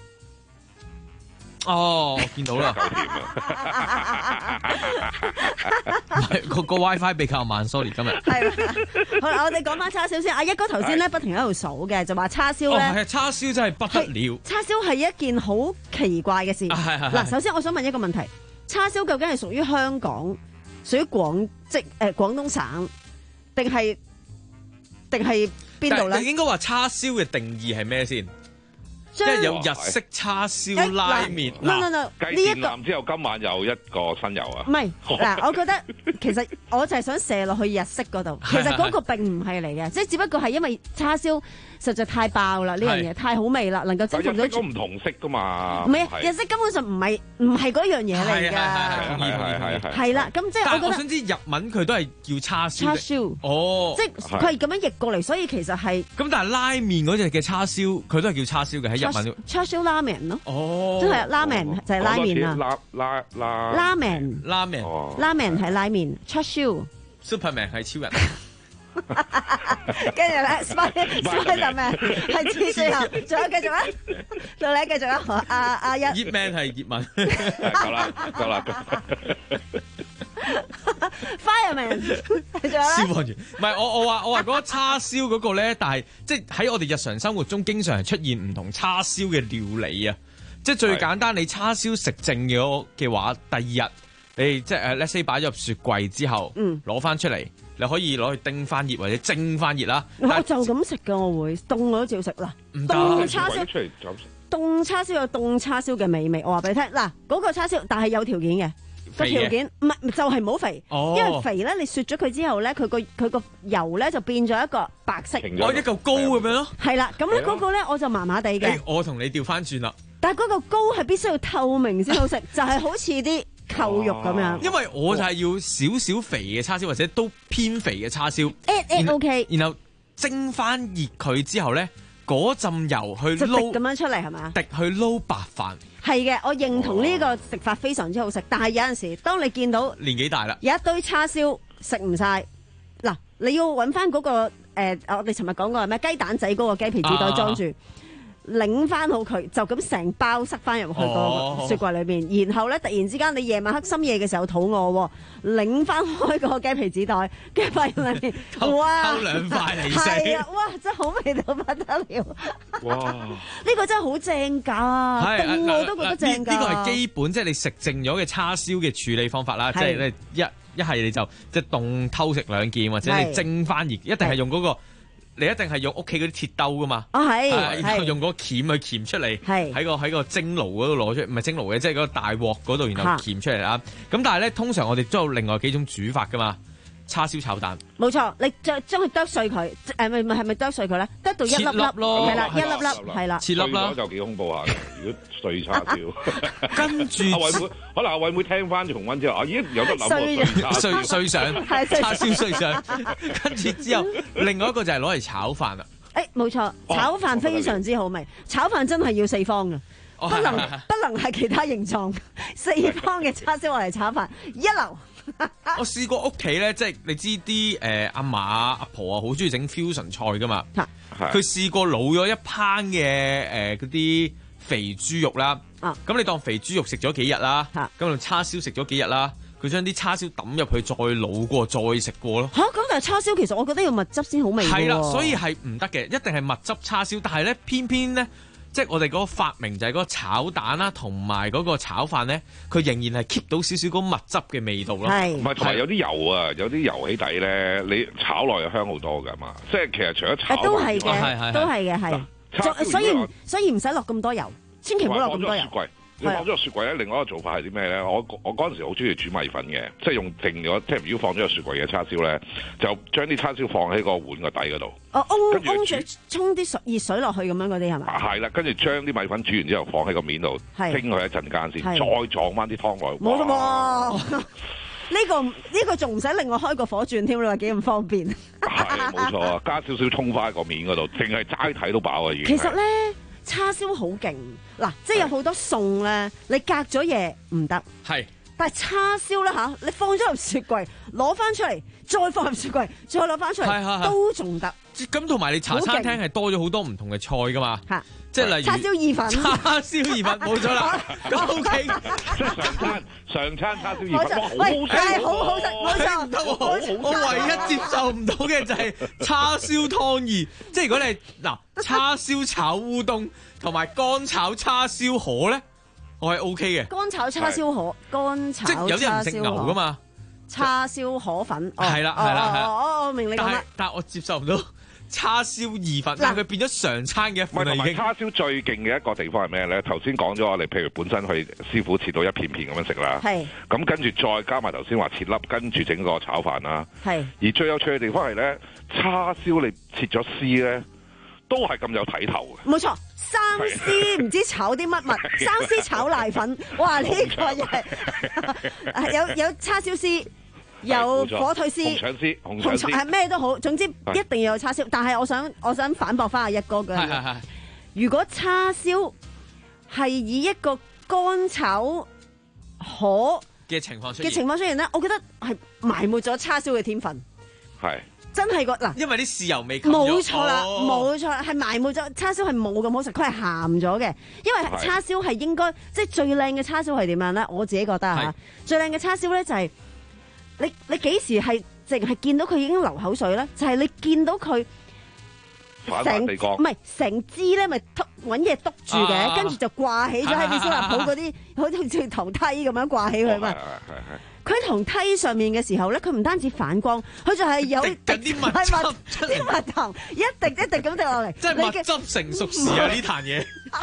哦，見到啦，唔係個個 WiFi 比較慢 ，sorry 今日。 係，好啦，我哋講翻叉燒先。阿一哥頭先咧不停喺度數嘅，就話叉燒咧， 係叉燒真係不得了。 叉燒係一件好奇怪嘅事。係係。嗱，首先我想問一個問題：叉燒究竟係屬於香港？屬於廣即誒廣東省，定係定係邊度咧？ 應該話叉燒嘅定義係咩先？即係有日式叉燒拉麵。 嗱，呢一個之後今晚又一個新油啊！ 唔係嗱，我覺得其實我就係想射落去日式嗰度。其實嗰個並唔係嚟嘅，即係只不過係因為叉燒實在太爆啦，呢樣嘢太好味啦，能夠征服咗。 日式唔同色噶嘛？ 唔係啊，日式根本上唔係唔係嗰樣嘢嚟㗎。 係係係係。 係啦，咁即係我覺得。 我想知日文佢都係叫叉燒。 叉燒。哦。即係佢係咁樣譯過嚟，所以其實係。 咁但係拉麵嗰隻嘅叉燒，佢都係叫叉燒嘅喺日日文叉燒拉麵咯。 哦， 真係拉麵就係拉麵啊！ 拉拉拉拉麵拉麵拉麵係拉麵，叉燒 Superman 係超人。 跟住咧 Spiderman 係蜘蛛俠，仲有繼續啊！到你繼續啊！阿阿一 Hitman 係葉問。 夠啦夠啦。 Fireman 係仲有消防員，唔係我我話我話嗰個叉燒嗰個咧，但係即係喺我哋日常生活中經常係出現唔同叉燒嘅料理啊！即係最簡單，你叉燒食剩咗嘅話，第二日你即係誒 let's say 擺咗入雪櫃之後，攞翻出嚟，你可以攞去叮翻熱或者蒸翻熱啦。 我就咁食㗎，我會凍我都照食啦。凍叉燒出嚟就食。凍叉燒有凍叉燒嘅美味，我話俾你聽嗱，嗰個叉燒但係有條件嘅。個條件唔係就係唔好肥， 哦、 因為肥咧，你雪咗佢之後咧，佢個佢個油咧就變咗一個白色， 哦一嚿膏咁樣咯。 係啦，咁咧嗰個咧我就麻麻地嘅。 我同你調翻轉啦。 但係嗰個膏係必須要透明先好食，就係好似啲扣肉咁樣。 因為我就係要少少肥嘅叉燒，或者都偏肥嘅叉燒。 誒誒 OK。 然後蒸翻熱佢之後咧，嗰陣油去撈咁樣出嚟係嘛？ 滴去撈白飯。 係嘅，我認同呢個食法非常之好食，但係有陣時當你見到年紀大啦， 有一堆叉燒食唔晒，嗱你要揾翻嗰個誒、呃，我哋尋日講過係咩雞蛋仔嗰個雞皮紙袋裝住。啊擰翻好佢，就咁成包塞翻入去個雪櫃裏邊，哦、然後咧突然之間你夜晚黑深夜嘅時候肚餓，擰翻開個雞皮紙袋，跟住發現裏面哇， 偷兩塊嚟食， 係啊，哇，真係好味道不得了，哇！呢個真係好正㗎，凍我都覺得正㗎。 呢個係基本，即係你食剩咗嘅叉燒嘅處理方法啦，即係你一一係你就即係凍偷食兩件，或者你蒸翻熱，一定係用嗰個。你一定係用屋企嗰啲鐵兜噶嘛？ 啊係， 然後用嗰個鉗去鉗出嚟，喺個喺個蒸爐嗰度攞出，唔係蒸爐嘅，即係嗰個大鑊嗰度，然後鉗出嚟啦。咁但係咧，通常我哋都有另外幾種煮法噶嘛。叉燒炒蛋， 冇錯，你將將佢剁碎佢，誒咪咪係咪剁碎佢咧？剁到一粒粒咯，係啦，一粒粒係啦， 切粒啦， 就幾恐怖下。如果碎叉燒， 跟住阿偉妹，可能阿偉妹聽翻重溫之後，啊咦有得諗喎， 碎碎碎上，叉燒碎上，跟住之後，另外一個就係攞嚟炒飯啦。 誒冇錯，炒飯非常之好味，炒飯真係要四方嘅，不能不能係其他形狀，四方嘅叉燒落嚟炒飯一流。 我試過屋企咧，即係你知啲誒阿嫲阿婆啊，好中意整 fusion 菜噶嘛。佢試過滷咗一烹嘅誒嗰啲肥豬肉啦。咁、啊、你當肥豬肉食咗幾日啦？咁用叉燒食咗幾日啦？佢將啲叉燒抌入去，再滷過，再食過咯。嚇！咁但係叉燒其實我覺得要蜜汁先好味喎。係啦，所以係唔得嘅，一定係蜜汁叉燒。但係咧，偏偏咧。即係我哋嗰個發明就係嗰個炒蛋啦，同埋嗰個炒飯咧，佢仍然係 keep 到少少嗰蜜汁嘅味道咯。 係， 唔係同埋有啲油啊，有啲油喺底咧，你炒落又香好多㗎嘛。即係其實除咗炒， 都係嘅，都係嘅，係。所以所以唔使落咁多油，千祈唔好落咁多油。 你放咗個雪櫃咧，另外一個做法係啲咩咧？我我嗰陣時好中意煮米粉嘅，即係用剩咗，即係如果放咗個雪櫃嘅叉燒咧，就將啲叉燒放喺個碗個底嗰度。 哦，燶燶住沖啲水熱水落去咁樣嗰啲係咪？ 係啦，跟住將啲米粉煮完之後放喺個面度，蒸佢一陣間先，再撞翻啲湯落去。 冇錯喎，呢個呢個仲唔使另外開個火轉添，你話幾咁方便？ 係冇錯啊，加少少葱花喺個面嗰度，淨係齋睇都飽啊！已經。 其實咧。叉燒好勁嗱，即係有好多餸咧，你隔咗嘢唔得， 係， 但係叉燒咧嚇，你放咗入雪櫃，攞翻出嚟，再放入雪櫃，再攞翻出嚟，都仲得。 咁同埋你茶餐廳係多咗好多唔同嘅菜噶嘛，即係例如叉燒意粉， 叉燒意粉冇咗啦，咁 OK， 即係上餐上餐叉燒意粉， 喂，好好食，冇錯， 我我唯一接受唔到嘅就係叉燒湯意，即係如果你嗱叉燒炒烏冬同埋乾炒叉燒河咧，我係 OK 嘅。 乾炒叉燒河，乾炒即係有啲人唔食牛噶嘛， 叉燒河粉， 係啦係啦係啦， 我明你講乜， 但係我接受唔到。叉燒意粉，但係佢變咗常餐嘅一款啦已經。 叉燒最勁嘅一個地方係咩咧？頭先講咗我哋，譬如本身去師傅切到一片片咁樣食啦。係。咁跟住再加埋頭先話切粒，跟住整個炒飯啦。係。而最有趣嘅地方係咧，叉燒你切咗絲咧，都係咁有睇頭嘅。 冇錯，生絲唔知炒啲乜物，生絲炒瀨粉，哇！呢個又係有有叉燒絲。有火腿絲、 紅腸絲、紅腸絲係咩都好，總之一定要有叉燒。但係我想我想反駁翻阿一哥嘅， 如果叉燒係以一個乾炒河嘅情況出現嘅情況出現咧，我覺得係埋沒咗叉燒嘅天分。 係真係個嗱， 因為啲豉油味冇錯啦，冇、 哦、 錯啦，係埋沒咗叉燒係冇咁好食，佢係鹹咗嘅。因為叉燒係應該即係最靚嘅叉燒係點樣咧？我自己覺得嚇，最靚嘅叉燒咧就係、是、你你幾時係淨係見到佢已經流口水咧？就係、是、你見到佢。成唔係成支咧，咪揾嘢篤住嘅，跟住就掛起咗喺啲燒臘鋪嗰啲，好似好似頭梯咁樣掛起佢嘛。佢同梯上面嘅時候咧，佢唔單止反光，佢就係有滴啲蜜汁啲蜜糖一滴一滴咁滴落嚟， 即係蜜汁成熟時啊！呢壇嘢，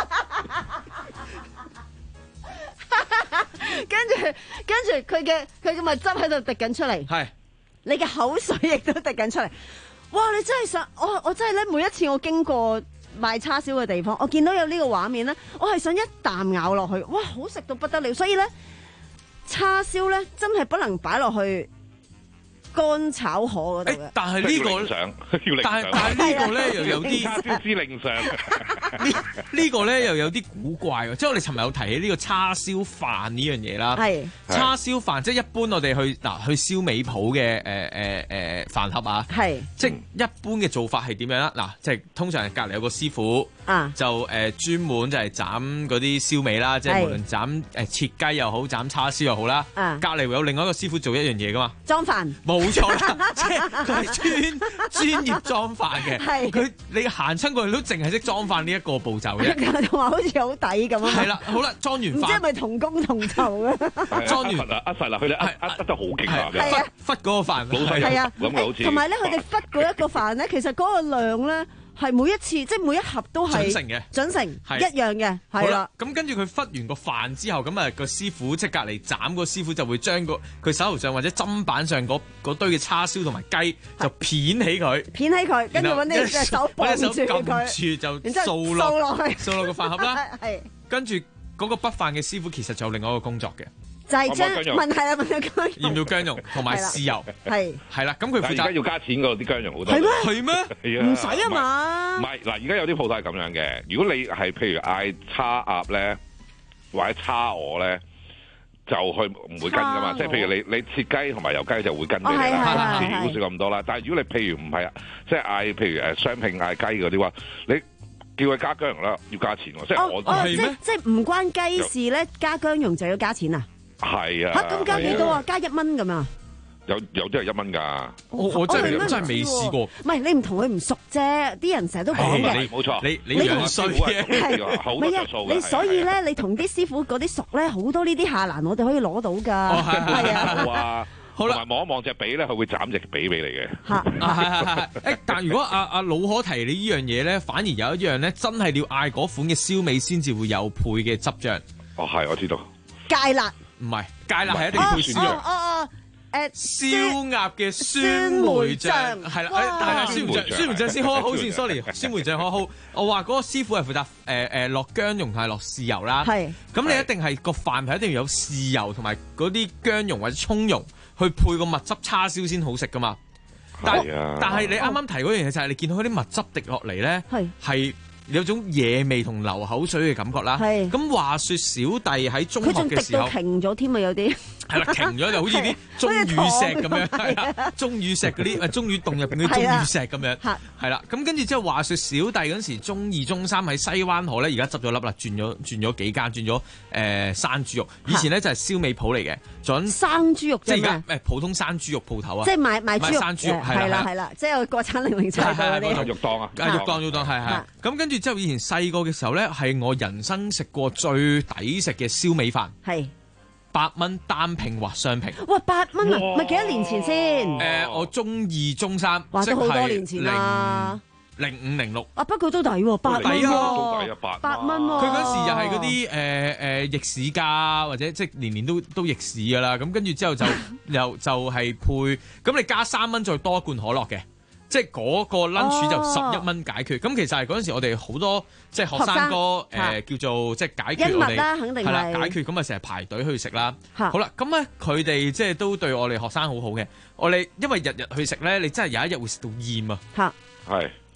跟住跟住佢嘅佢嘅蜜汁喺度滴緊出嚟， 係你嘅口水亦都滴緊出嚟。哇！你真係想我，我真係咧，每一次我經過賣叉燒嘅地方，我見到有呢個畫面咧，我係想一啖咬落去，哇！好食到不得了。所以咧，叉燒咧真係不能擺落去乾炒河嗰度嘅。 但係呢、這個但係但係呢個咧又有啲叉燒之令上呢呢個咧又有啲古怪喎。即係我哋尋日有提起呢個叉燒飯呢樣嘢啦。係叉燒飯，即係一般我哋去嗱去燒味鋪嘅誒誒誒飯盒啊。係即係一般嘅做法係點樣啦？嗱，即係通常隔離有個師傅啊，就誒、呃、專門就係斬嗰啲燒味啦。即係無論斬誒切雞又好，斬叉燒又好啦。啊，隔離會有另外一個師傅做一樣嘢噶嘛。 裝飯。 冇錯啦，即係佢係專專業裝飯嘅。係佢你行親過去都淨係識裝飯呢一個步驟嘅。 同埋好似好抵咁啊！ 係啦，好啦，裝完飯唔知係咪同工同酬啊？ 裝完啊，呃實啦，佢哋呃呃得好勁啊！ 係啊， 忽嗰個飯老細係啊，咁嘅好似。 同埋咧，佢哋忽嗰一個飯咧，其實嗰個量咧係每一次即係每一盒都係準成嘅， 準成一樣嘅，係啦。 咁跟住佢忽完個飯之後，咁啊個師傅即係隔離斬個師傅就會將個佢手頭上或者砧板上嗰嗰堆嘅叉燒同埋雞就片起佢， 片起佢，跟住揾你隻手綁住佢， 撳住就掃落掃落去， 掃落個飯盒啦。 係跟住嗰個筆飯嘅師傅其實仲有另外一個工作嘅。 就係將問題啦，問咗薑要唔要薑蓉同埋豉油？ 係係啦，咁佢負責而家要加錢㗎，啲薑蓉好多。 係咩？ 係咩？ 係啊， 唔使啊嘛。 唔係嗱，而家有啲鋪頭係咁樣嘅。如果你係譬如嗌叉鴨咧，或者叉鵝咧，就去唔會跟㗎嘛。即係譬如你你切雞同埋油雞就會跟俾你啦，少少咁多啦。但係如果你譬如唔係，即係嗌譬如誒雙拼嗌雞嗰啲話，你叫佢加薑蓉啦，要加錢喎。即係我係咩？即係唔關雞事咧，加薑蓉就要加錢啊？ 係啊！ 嚇咁加幾多啊？加一蚊咁啊？ 有有啲係一蚊㗎。 我我真係真係未試過。 唔係你唔同佢唔熟啫，啲人成日都講嘅。 冇錯， 你你樣衰嘅。 係好多著數嘅。你所以咧，你同啲師傅嗰啲熟咧，好多呢啲下欄我哋可以攞到㗎。係啊。好啦，望一望隻髀咧，佢會斬隻髀俾你嘅。 嚇，係係係。誒，但如果阿阿老可提你呢樣嘢咧，反而有一樣咧，真係你要嗌嗰款嘅燒味先至會有配嘅汁醬。 哦，係，我知道。 芥辣。 唔係，芥辣係一定要配蒜蓉。 哦哦誒， 燒鴨嘅酸梅醬係啦，誒，但係酸梅醬，酸梅醬先好好先 ，sorry， 酸梅醬好好。我話嗰個師傅係負責誒誒落薑蓉同埋落豉油啦。係。咁你一定係個飯係一定要有豉油同埋嗰啲薑蓉或者葱蓉去配個蜜汁叉燒先好食噶嘛。但係但係你啱啱提嗰樣嘢就係你見到嗰啲蜜汁滴落嚟咧，係係。有種野味同流口水嘅感覺啦。係咁話説，小弟喺中學嘅時候， 佢仲滴到停咗添啊！有啲係啦，停咗就好似啲鐘乳石咁樣，係啦，鐘乳石嗰啲誒鐘乳洞入邊啲鐘乳石咁樣，係啦。咁跟住之後話説，小弟嗰陣時中二、中三喺西灣河咧，而家執咗笠啦，轉咗轉咗幾間，轉咗誒山豬肉。以前咧就係燒味鋪嚟嘅，做緊生豬肉， 即係而家誒普通山豬肉鋪頭啊， 即係賣賣豬肉， 山豬肉係啦係啦，即係國產零零七嗰啲肉檔啊， 肉檔肉檔係係。咁跟住之後，以前細個嘅時候咧，係我人生食過最抵食嘅燒味飯，係八蚊單拼或雙拼。 哇，八蚊啊！咪幾多年前先？ 誒，我中二、中三， 或者好多年前啦， 零五零六。 啊，不過都抵喎，八蚊喎，八蚊喎。 佢嗰時又係嗰啲誒誒逆市價，或者即係年年都都逆市噶啦。咁跟住之後就又就係配，咁你加三蚊再多一罐可樂嘅。即係嗰個 lunch 就十一蚊解決，咁、哦、其實係嗰陣時我哋好多即係學生哥誒、呃、叫做即係解決我哋係啦解決，咁啊成日排隊去食啦。好啦，咁咧佢哋即係都對我哋學生好好嘅，我哋因為日日去食咧，你真係有一日會食到厭啊。嚇，係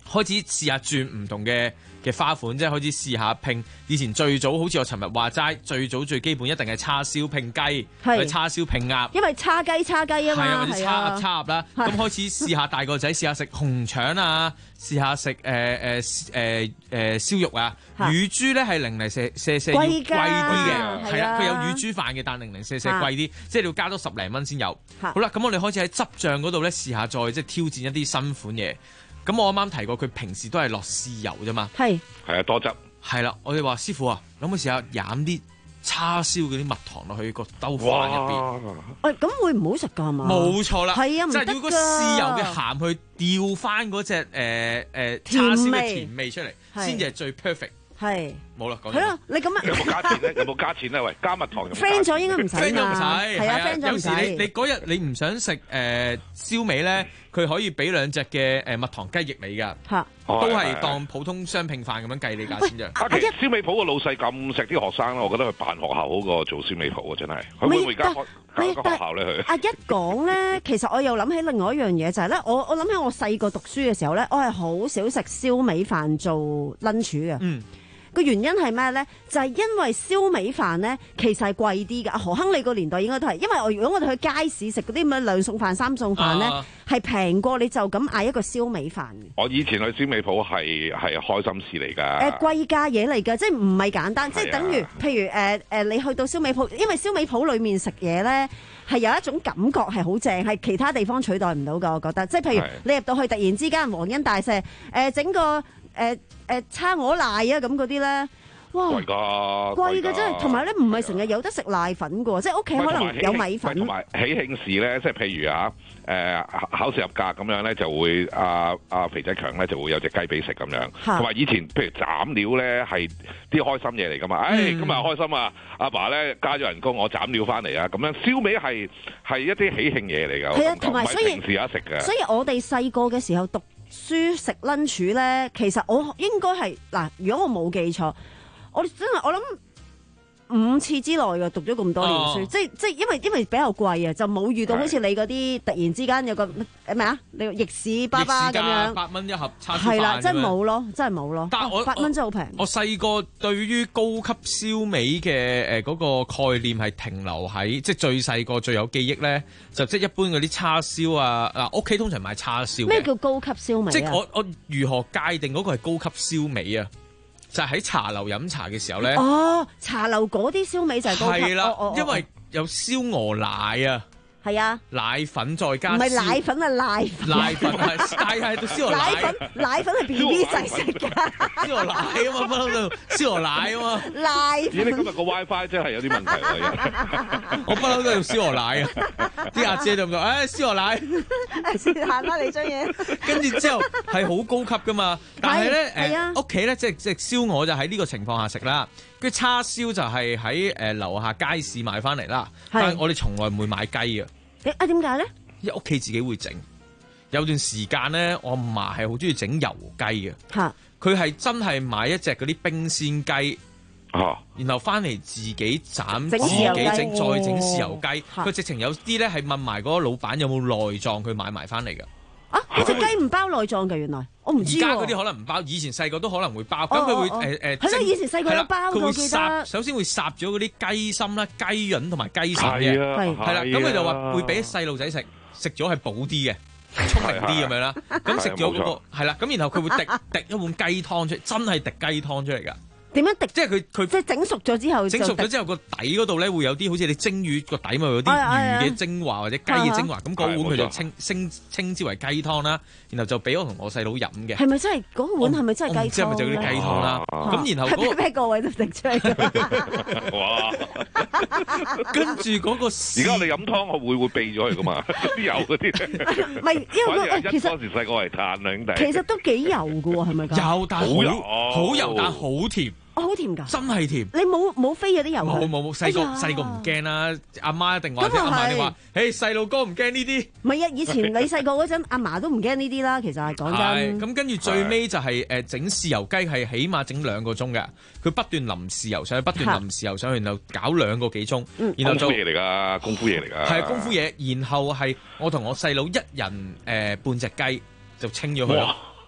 開始試下轉唔同嘅嘅花款，即係開始試下拼。以前最早好似我尋日話齋，最早最基本一定係叉燒拼雞，或者叉燒拼鴨。 因為叉雞叉雞啊嘛， 係啊，或者叉鴨叉鴨啦。咁開始試下大個仔試下食紅腸啊，試下食誒誒誒誒燒肉啊。乳豬咧係零零舍舍舍要貴啲嘅，係啦，佢有乳豬飯嘅，但零零舍舍貴啲，即係你要加多十零蚊先有。好啦，咁我哋開始喺執醬嗰度咧試下再即係挑戰一啲新款嘢。咁我啱啱提過，佢平時都係落豉油啫嘛。 係係啊，多汁。 係啦，我哋話師傅啊，可唔可以試下飲啲叉燒嗰啲蜜糖落去個兜飯入邊？ 喂，咁會唔好食㗎係嘛？ 冇錯啦， 係啊，唔得㗎。 就係要個豉油嘅鹹去調翻嗰隻誒誒叉燒嘅甜味出嚟，先至係最 perfect。係冇啦，講係啊，你咁樣有冇加錢咧？有冇加錢咧？喂，加蜜糖有冇 ？friend 咗應該唔使 ，friend 咗唔使， 係啊，friend 咗唔使。 有時你你嗰日你唔想食誒燒味咧，佢可以俾兩隻嘅誒蜜糖雞翼你㗎， 嚇， 都係當普通雙拼飯咁樣計你價錢啫。 啊，其實燒味鋪個老細咁錫啲學生咧，我覺得佢辦學校好過做燒味鋪啊，真係。佢會唔會而家開開間學校咧？佢阿一講咧，其實我又諗起另外一樣嘢，就係咧，我我諗起我細個讀書嘅時候咧，我係好少食燒味飯做 lunch 嘅。嗯。個原因係咩咧？就係、是、因為燒味飯咧，其實係貴啲嘅。何亨利個年代應該都係，因為我如果我哋去街市食嗰啲咁嘅兩餸飯、三餸飯咧，係平過你就咁嗌一個燒味飯嘅。 我以前去燒味鋪係係開心事嚟㗎。誒、 呃、貴價嘢嚟㗎，即係唔係簡單，即係等於譬如誒誒、呃，你去到燒味鋪，因為燒味鋪裡面食嘢咧係有一種感覺係好正，係其他地方取代唔到㗎。我覺得，即係譬如你入到去突然之間皇恩大赦誒整個。誒、呃、誒、呃、叉鵝瀨啊咁嗰啲咧，哇貴㗎貴㗎真係，同埋咧唔係成日有得食瀨粉㗎喎，即係屋企可能有米粉。 同埋喜慶事咧，即係譬如啊誒、呃、考試合格咁樣咧，就會阿阿、啊、肥仔強咧就會有隻雞髀食咁樣。同埋以前譬如斬料咧係啲開心嘢嚟㗎嘛，誒、嗯哎、今日開心啊！阿爸咧加咗人工，我斬料翻嚟啊！咁樣燒味係係一啲喜慶嘢嚟㗎。係啊，同埋所以平時有得食嘅。 所以我哋細個嘅時候讀書食 lunch 咧，其實我應該係嗱，如果我冇記錯，我真係我諗五次之內嘅讀咗咁多年書，哦、即係即係因為因為比較貴啊，就冇遇到好似你嗰啲突然之間有個誒咩啊，你逆市巴巴咁樣八蚊一盒叉燒飯係啦，真係冇咯，真係冇咯。 但係我八蚊真係好平。 我細個對於高級燒味嘅誒嗰個概念係停留喺即係最細個最有記憶咧，就即係一般嗰啲叉燒啊嗱，屋企通常買叉燒。 咩叫高級燒味啊？ 即係我我如何界定嗰個係高級燒味啊？就喺、是、茶樓飲茶嘅時候咧， 哦，茶樓嗰啲燒味就係高級， 係啦、 哦哦哦， 因為有燒鵝奶啊， 係啊， 奶粉再加唔係奶粉啊，奶粉， 奶粉係，但係到燒鵝奶， 奶粉奶粉係 B B 仔食㗎， 燒鵝奶啊嘛，不嬲都燒鵝奶啊嘛， 奶粉。 咦？你今日個 WiFi 真係有啲問題喎， 我不嬲都用燒鵝奶啊，啲阿姐就咁講，誒燒鵝奶， 是但啦你張嘢。 跟住之後係好高級噶嘛，但係咧誒屋企咧即係即係燒鵝就喺呢個情況下食啦，跟住叉燒就係喺誒樓下街市買翻嚟啦，但係我哋從來唔會買雞嘅。 啊點解咧？ 因為屋企自己會整，有段時間咧，我阿嫲係好中意整油雞嘅。嚇，佢係真係買一隻嗰啲冰鮮雞，啊，然後翻嚟自己斬，自己整，再整豉油雞。佢直情有啲咧係問埋嗰個老闆有冇內臟，佢買埋翻嚟嘅。 啊！隻雞唔包內臟嘅，原來我唔知。 而家嗰啲可能唔包，以前細個都可能會包。咁佢會誒誒， 係咯，以前細個有包嘅， 我記得。 首先會烚咗嗰啲雞心啦、雞潤同埋雞腎嘅，係係啦。咁佢就話會俾細路仔食，食咗係補啲嘅，聰明啲咁樣啦。咁食咗嗰個係啦，咁然後佢會滴滴一碗雞湯出嚟，真係滴雞湯出嚟㗎。 點樣滴？ 即係佢佢即係整熟咗之後， 整熟咗之後個底嗰度咧會有啲好似你蒸魚個底咪有啲魚嘅精華或者雞嘅精華，咁嗰碗佢就稱稱稱之為雞湯啦。然後就俾我同我細佬飲嘅。 係咪真係嗰碗係咪真係雞湯？ 即係咪就嗰啲雞湯啦？咁然後嗰咩個位都滴出嚟。 哇！ 跟住嗰個而家你飲湯我會會避咗佢噶嘛？啲油嗰啲。 唔係，因為其實嗰時細個係嘆兩地。 其實都幾油㗎喎，係咪㗎？ 油但係好油，好油但係好甜。 哦，好甜㗎， 真係甜。 你冇冇飛嗰啲油？ 冇冇冇，細個細個唔驚啦。阿媽一定話，阿媽你話，誒細路哥唔驚呢啲。 唔係啊，以前你細個嗰陣，阿嫲都唔驚呢啲啦。其實係講真。 咁跟住最尾就係誒整豉油雞係起碼整兩個鐘嘅，佢不斷淋豉油上去，不斷淋豉油上去，然後搞兩個幾鐘，然後就功夫嘢嚟㗎，功夫嘢嚟㗎。 係功夫嘢，然後係我同我細佬一人誒半隻雞就清咗佢啦。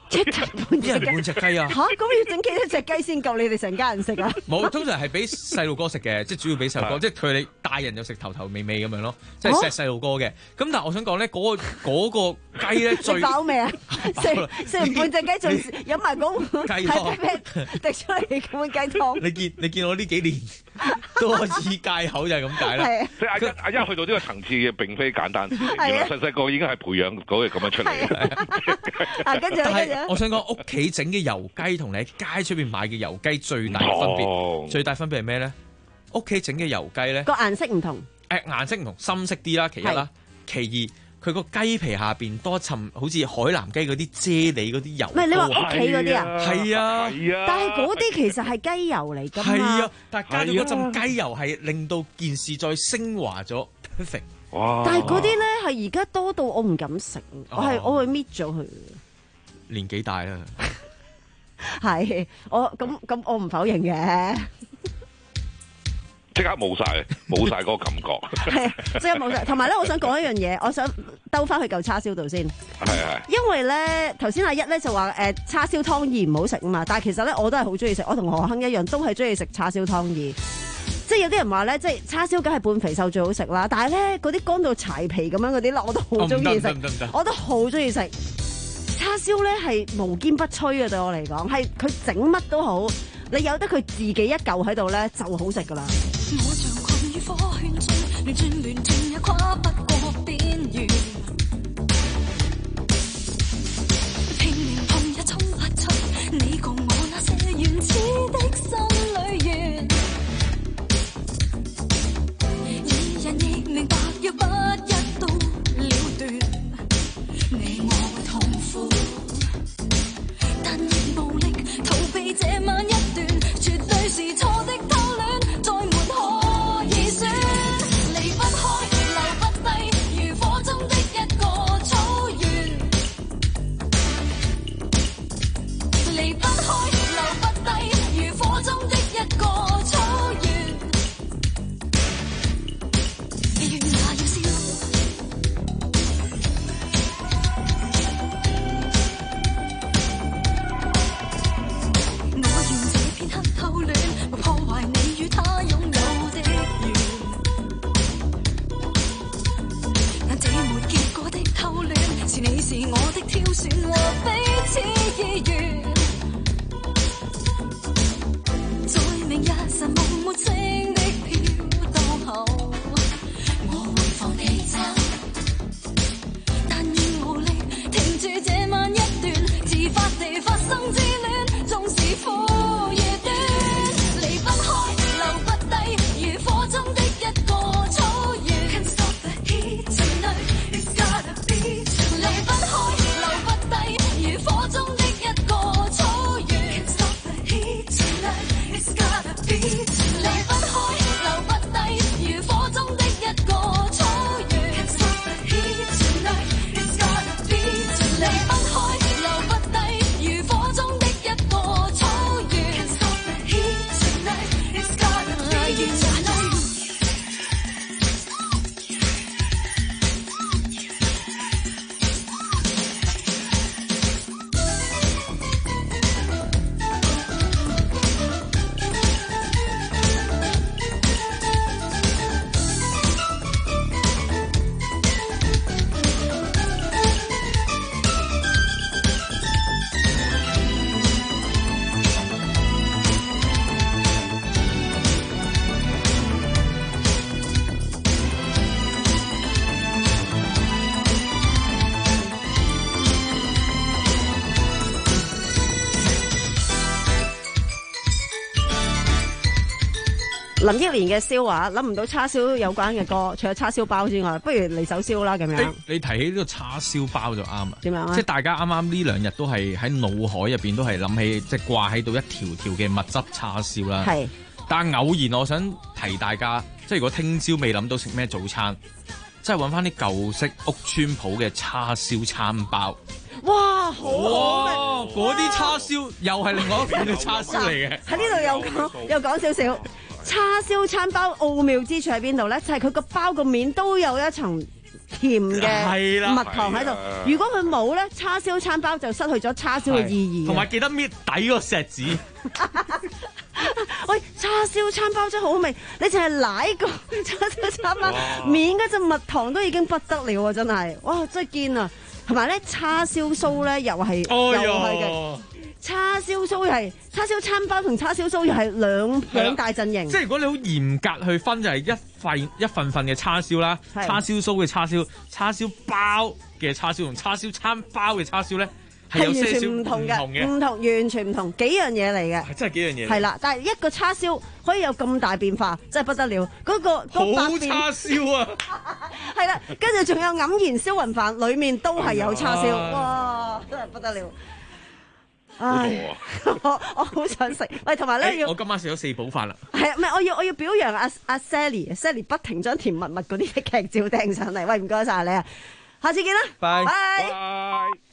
一人半一人半隻雞啊！ 嚇，咁要整幾多隻雞先夠你哋成家人食啊？ 冇，通常係俾細路哥食嘅，即係主要俾細路哥，即係佢哋大人就食頭頭尾尾咁樣咯，即係錫細路哥嘅。咁但係我想講咧，嗰個嗰個雞咧最食飽未啊？食食完半隻雞仲飲埋嗰碗雞湯滴出嚟嗰碗雞湯。 你見你見我呢幾年都開始戒口就係咁解啦。 即係阿一阿一去到呢個層次嘅並非簡單事，原來細細個已經係培養嗰個咁樣出嚟。 啊，跟住但係我想講屋企整嘅油雞同你喺街出邊買嘅油雞最大分別，最大分別係咩咧？屋企整嘅油雞咧， 個顏色唔同。 誒顏色唔同，深色啲啦，其一啦，其二佢個雞皮下邊多層好似海南雞嗰啲啫喱嗰啲油。 唔係你話屋企嗰啲啊？ 係啊，係啊。 但係嗰啲其實係雞油嚟㗎嘛。 係啊，但係加咗嗰陣雞油係令到件事再升華咗 perfect。 哇！ 但係嗰啲咧係而家多到我唔敢食，我係我會搣咗佢。 年紀大啦， 係我咁咁，我唔否認嘅。 即刻冇晒，冇晒嗰個感覺。 係即刻冇晒。同埋咧，我想講一樣嘢，我想兜翻去嚿叉燒度先。 係係。 因為咧，頭先阿一咧就話誒、呃、叉燒湯意唔好食啊嘛，但係其實咧我都係好中意食，我同何亨一樣都係中意食叉燒湯意。即係有啲人話咧，即係叉燒梗係半肥瘦最好食啦，但係咧嗰啲乾到柴皮咁樣嗰啲咧，我都好中意食，我都好中意食。叉燒咧係無堅不摧嘅，對我嚟講係佢整乜都好，你有得佢自己一嚿喺度咧就好食噶啦。 我像困於火圈中，亂轉亂轉也跨不過邊緣，拼命碰也衝不出你共我那些原始的心裏緣。二人亦明白，若不一刀了斷，你我會痛苦，但亦無力逃避這晚一段，絕對是錯的偷戀，再沒可以選，離不開，留不低，如火中的一個草原，離不開，留不低，如火中的一個草原，願也要燒。偷戀會破壞你與他擁有的緣，但這沒結果的偷戀是你是我的挑選和彼此意願，在明日神夢沒聲的飄蕩後，我會放棄走，但願無力停住這晚一段自發地發生之戀，縱是苦夜短。 林憶蓮嘅燒話，諗唔到叉燒有關嘅歌，除咗叉燒包之外，不如嚟首燒啦咁樣。 欸、你提起呢個叉燒包就啱啦。 點樣啊？ 即係大家啱啱呢兩日都係喺腦海入邊都係諗起，即係掛喺度一條條嘅蜜汁叉燒啦。係。但係偶然我想提大家，即係如果聽朝未諗到食咩早餐，即係揾翻啲舊式屋村鋪嘅叉燒餐包。 哇，好哇！嗰啲叉燒又係另外一款嘅叉燒嚟嘅。 喺呢度又講又講少少。叉燒餐包奧妙之處喺邊度咧？就係佢個包個面都有一層甜嘅蜜糖喺度。如果佢冇咧，叉燒餐包就失去咗叉燒嘅意義。 同埋記得搣底個錫紙。 喂，叉燒餐包真係好好味，你淨係奶個叉燒餐包，面嗰陣蜜糖都已經不得了啊！真係，哇，真係堅啊！同埋咧，叉燒酥咧又係、哎、又係嘅。叉燒酥又係叉燒餐包同叉燒酥又係兩兩大陣營。 即係如果你好嚴格去分，就係一份一份份嘅叉燒啦，叉燒酥嘅叉燒，叉燒包嘅叉燒同叉燒餐包嘅叉燒咧，係完全唔同嘅， 唔同，完全唔同，幾樣嘢嚟嘅。 真係幾樣嘢。 係啦，但係一個叉燒可以有咁大變化，真係不得了。嗰、嗰個嗰好叉燒啊！ 係啦，跟住仲有黯然銷魂飯，裡面都係有叉燒，哇！真係不得了。唉，我我好想食。喂，同埋咧要， 我今晚食咗四寶飯啦。 係啊，唔係我要我要表揚阿阿 Sally，Sally 不停將甜蜜蜜嗰啲劇照掟上嚟。喂，唔該晒你啊，下次見啦， 拜拜。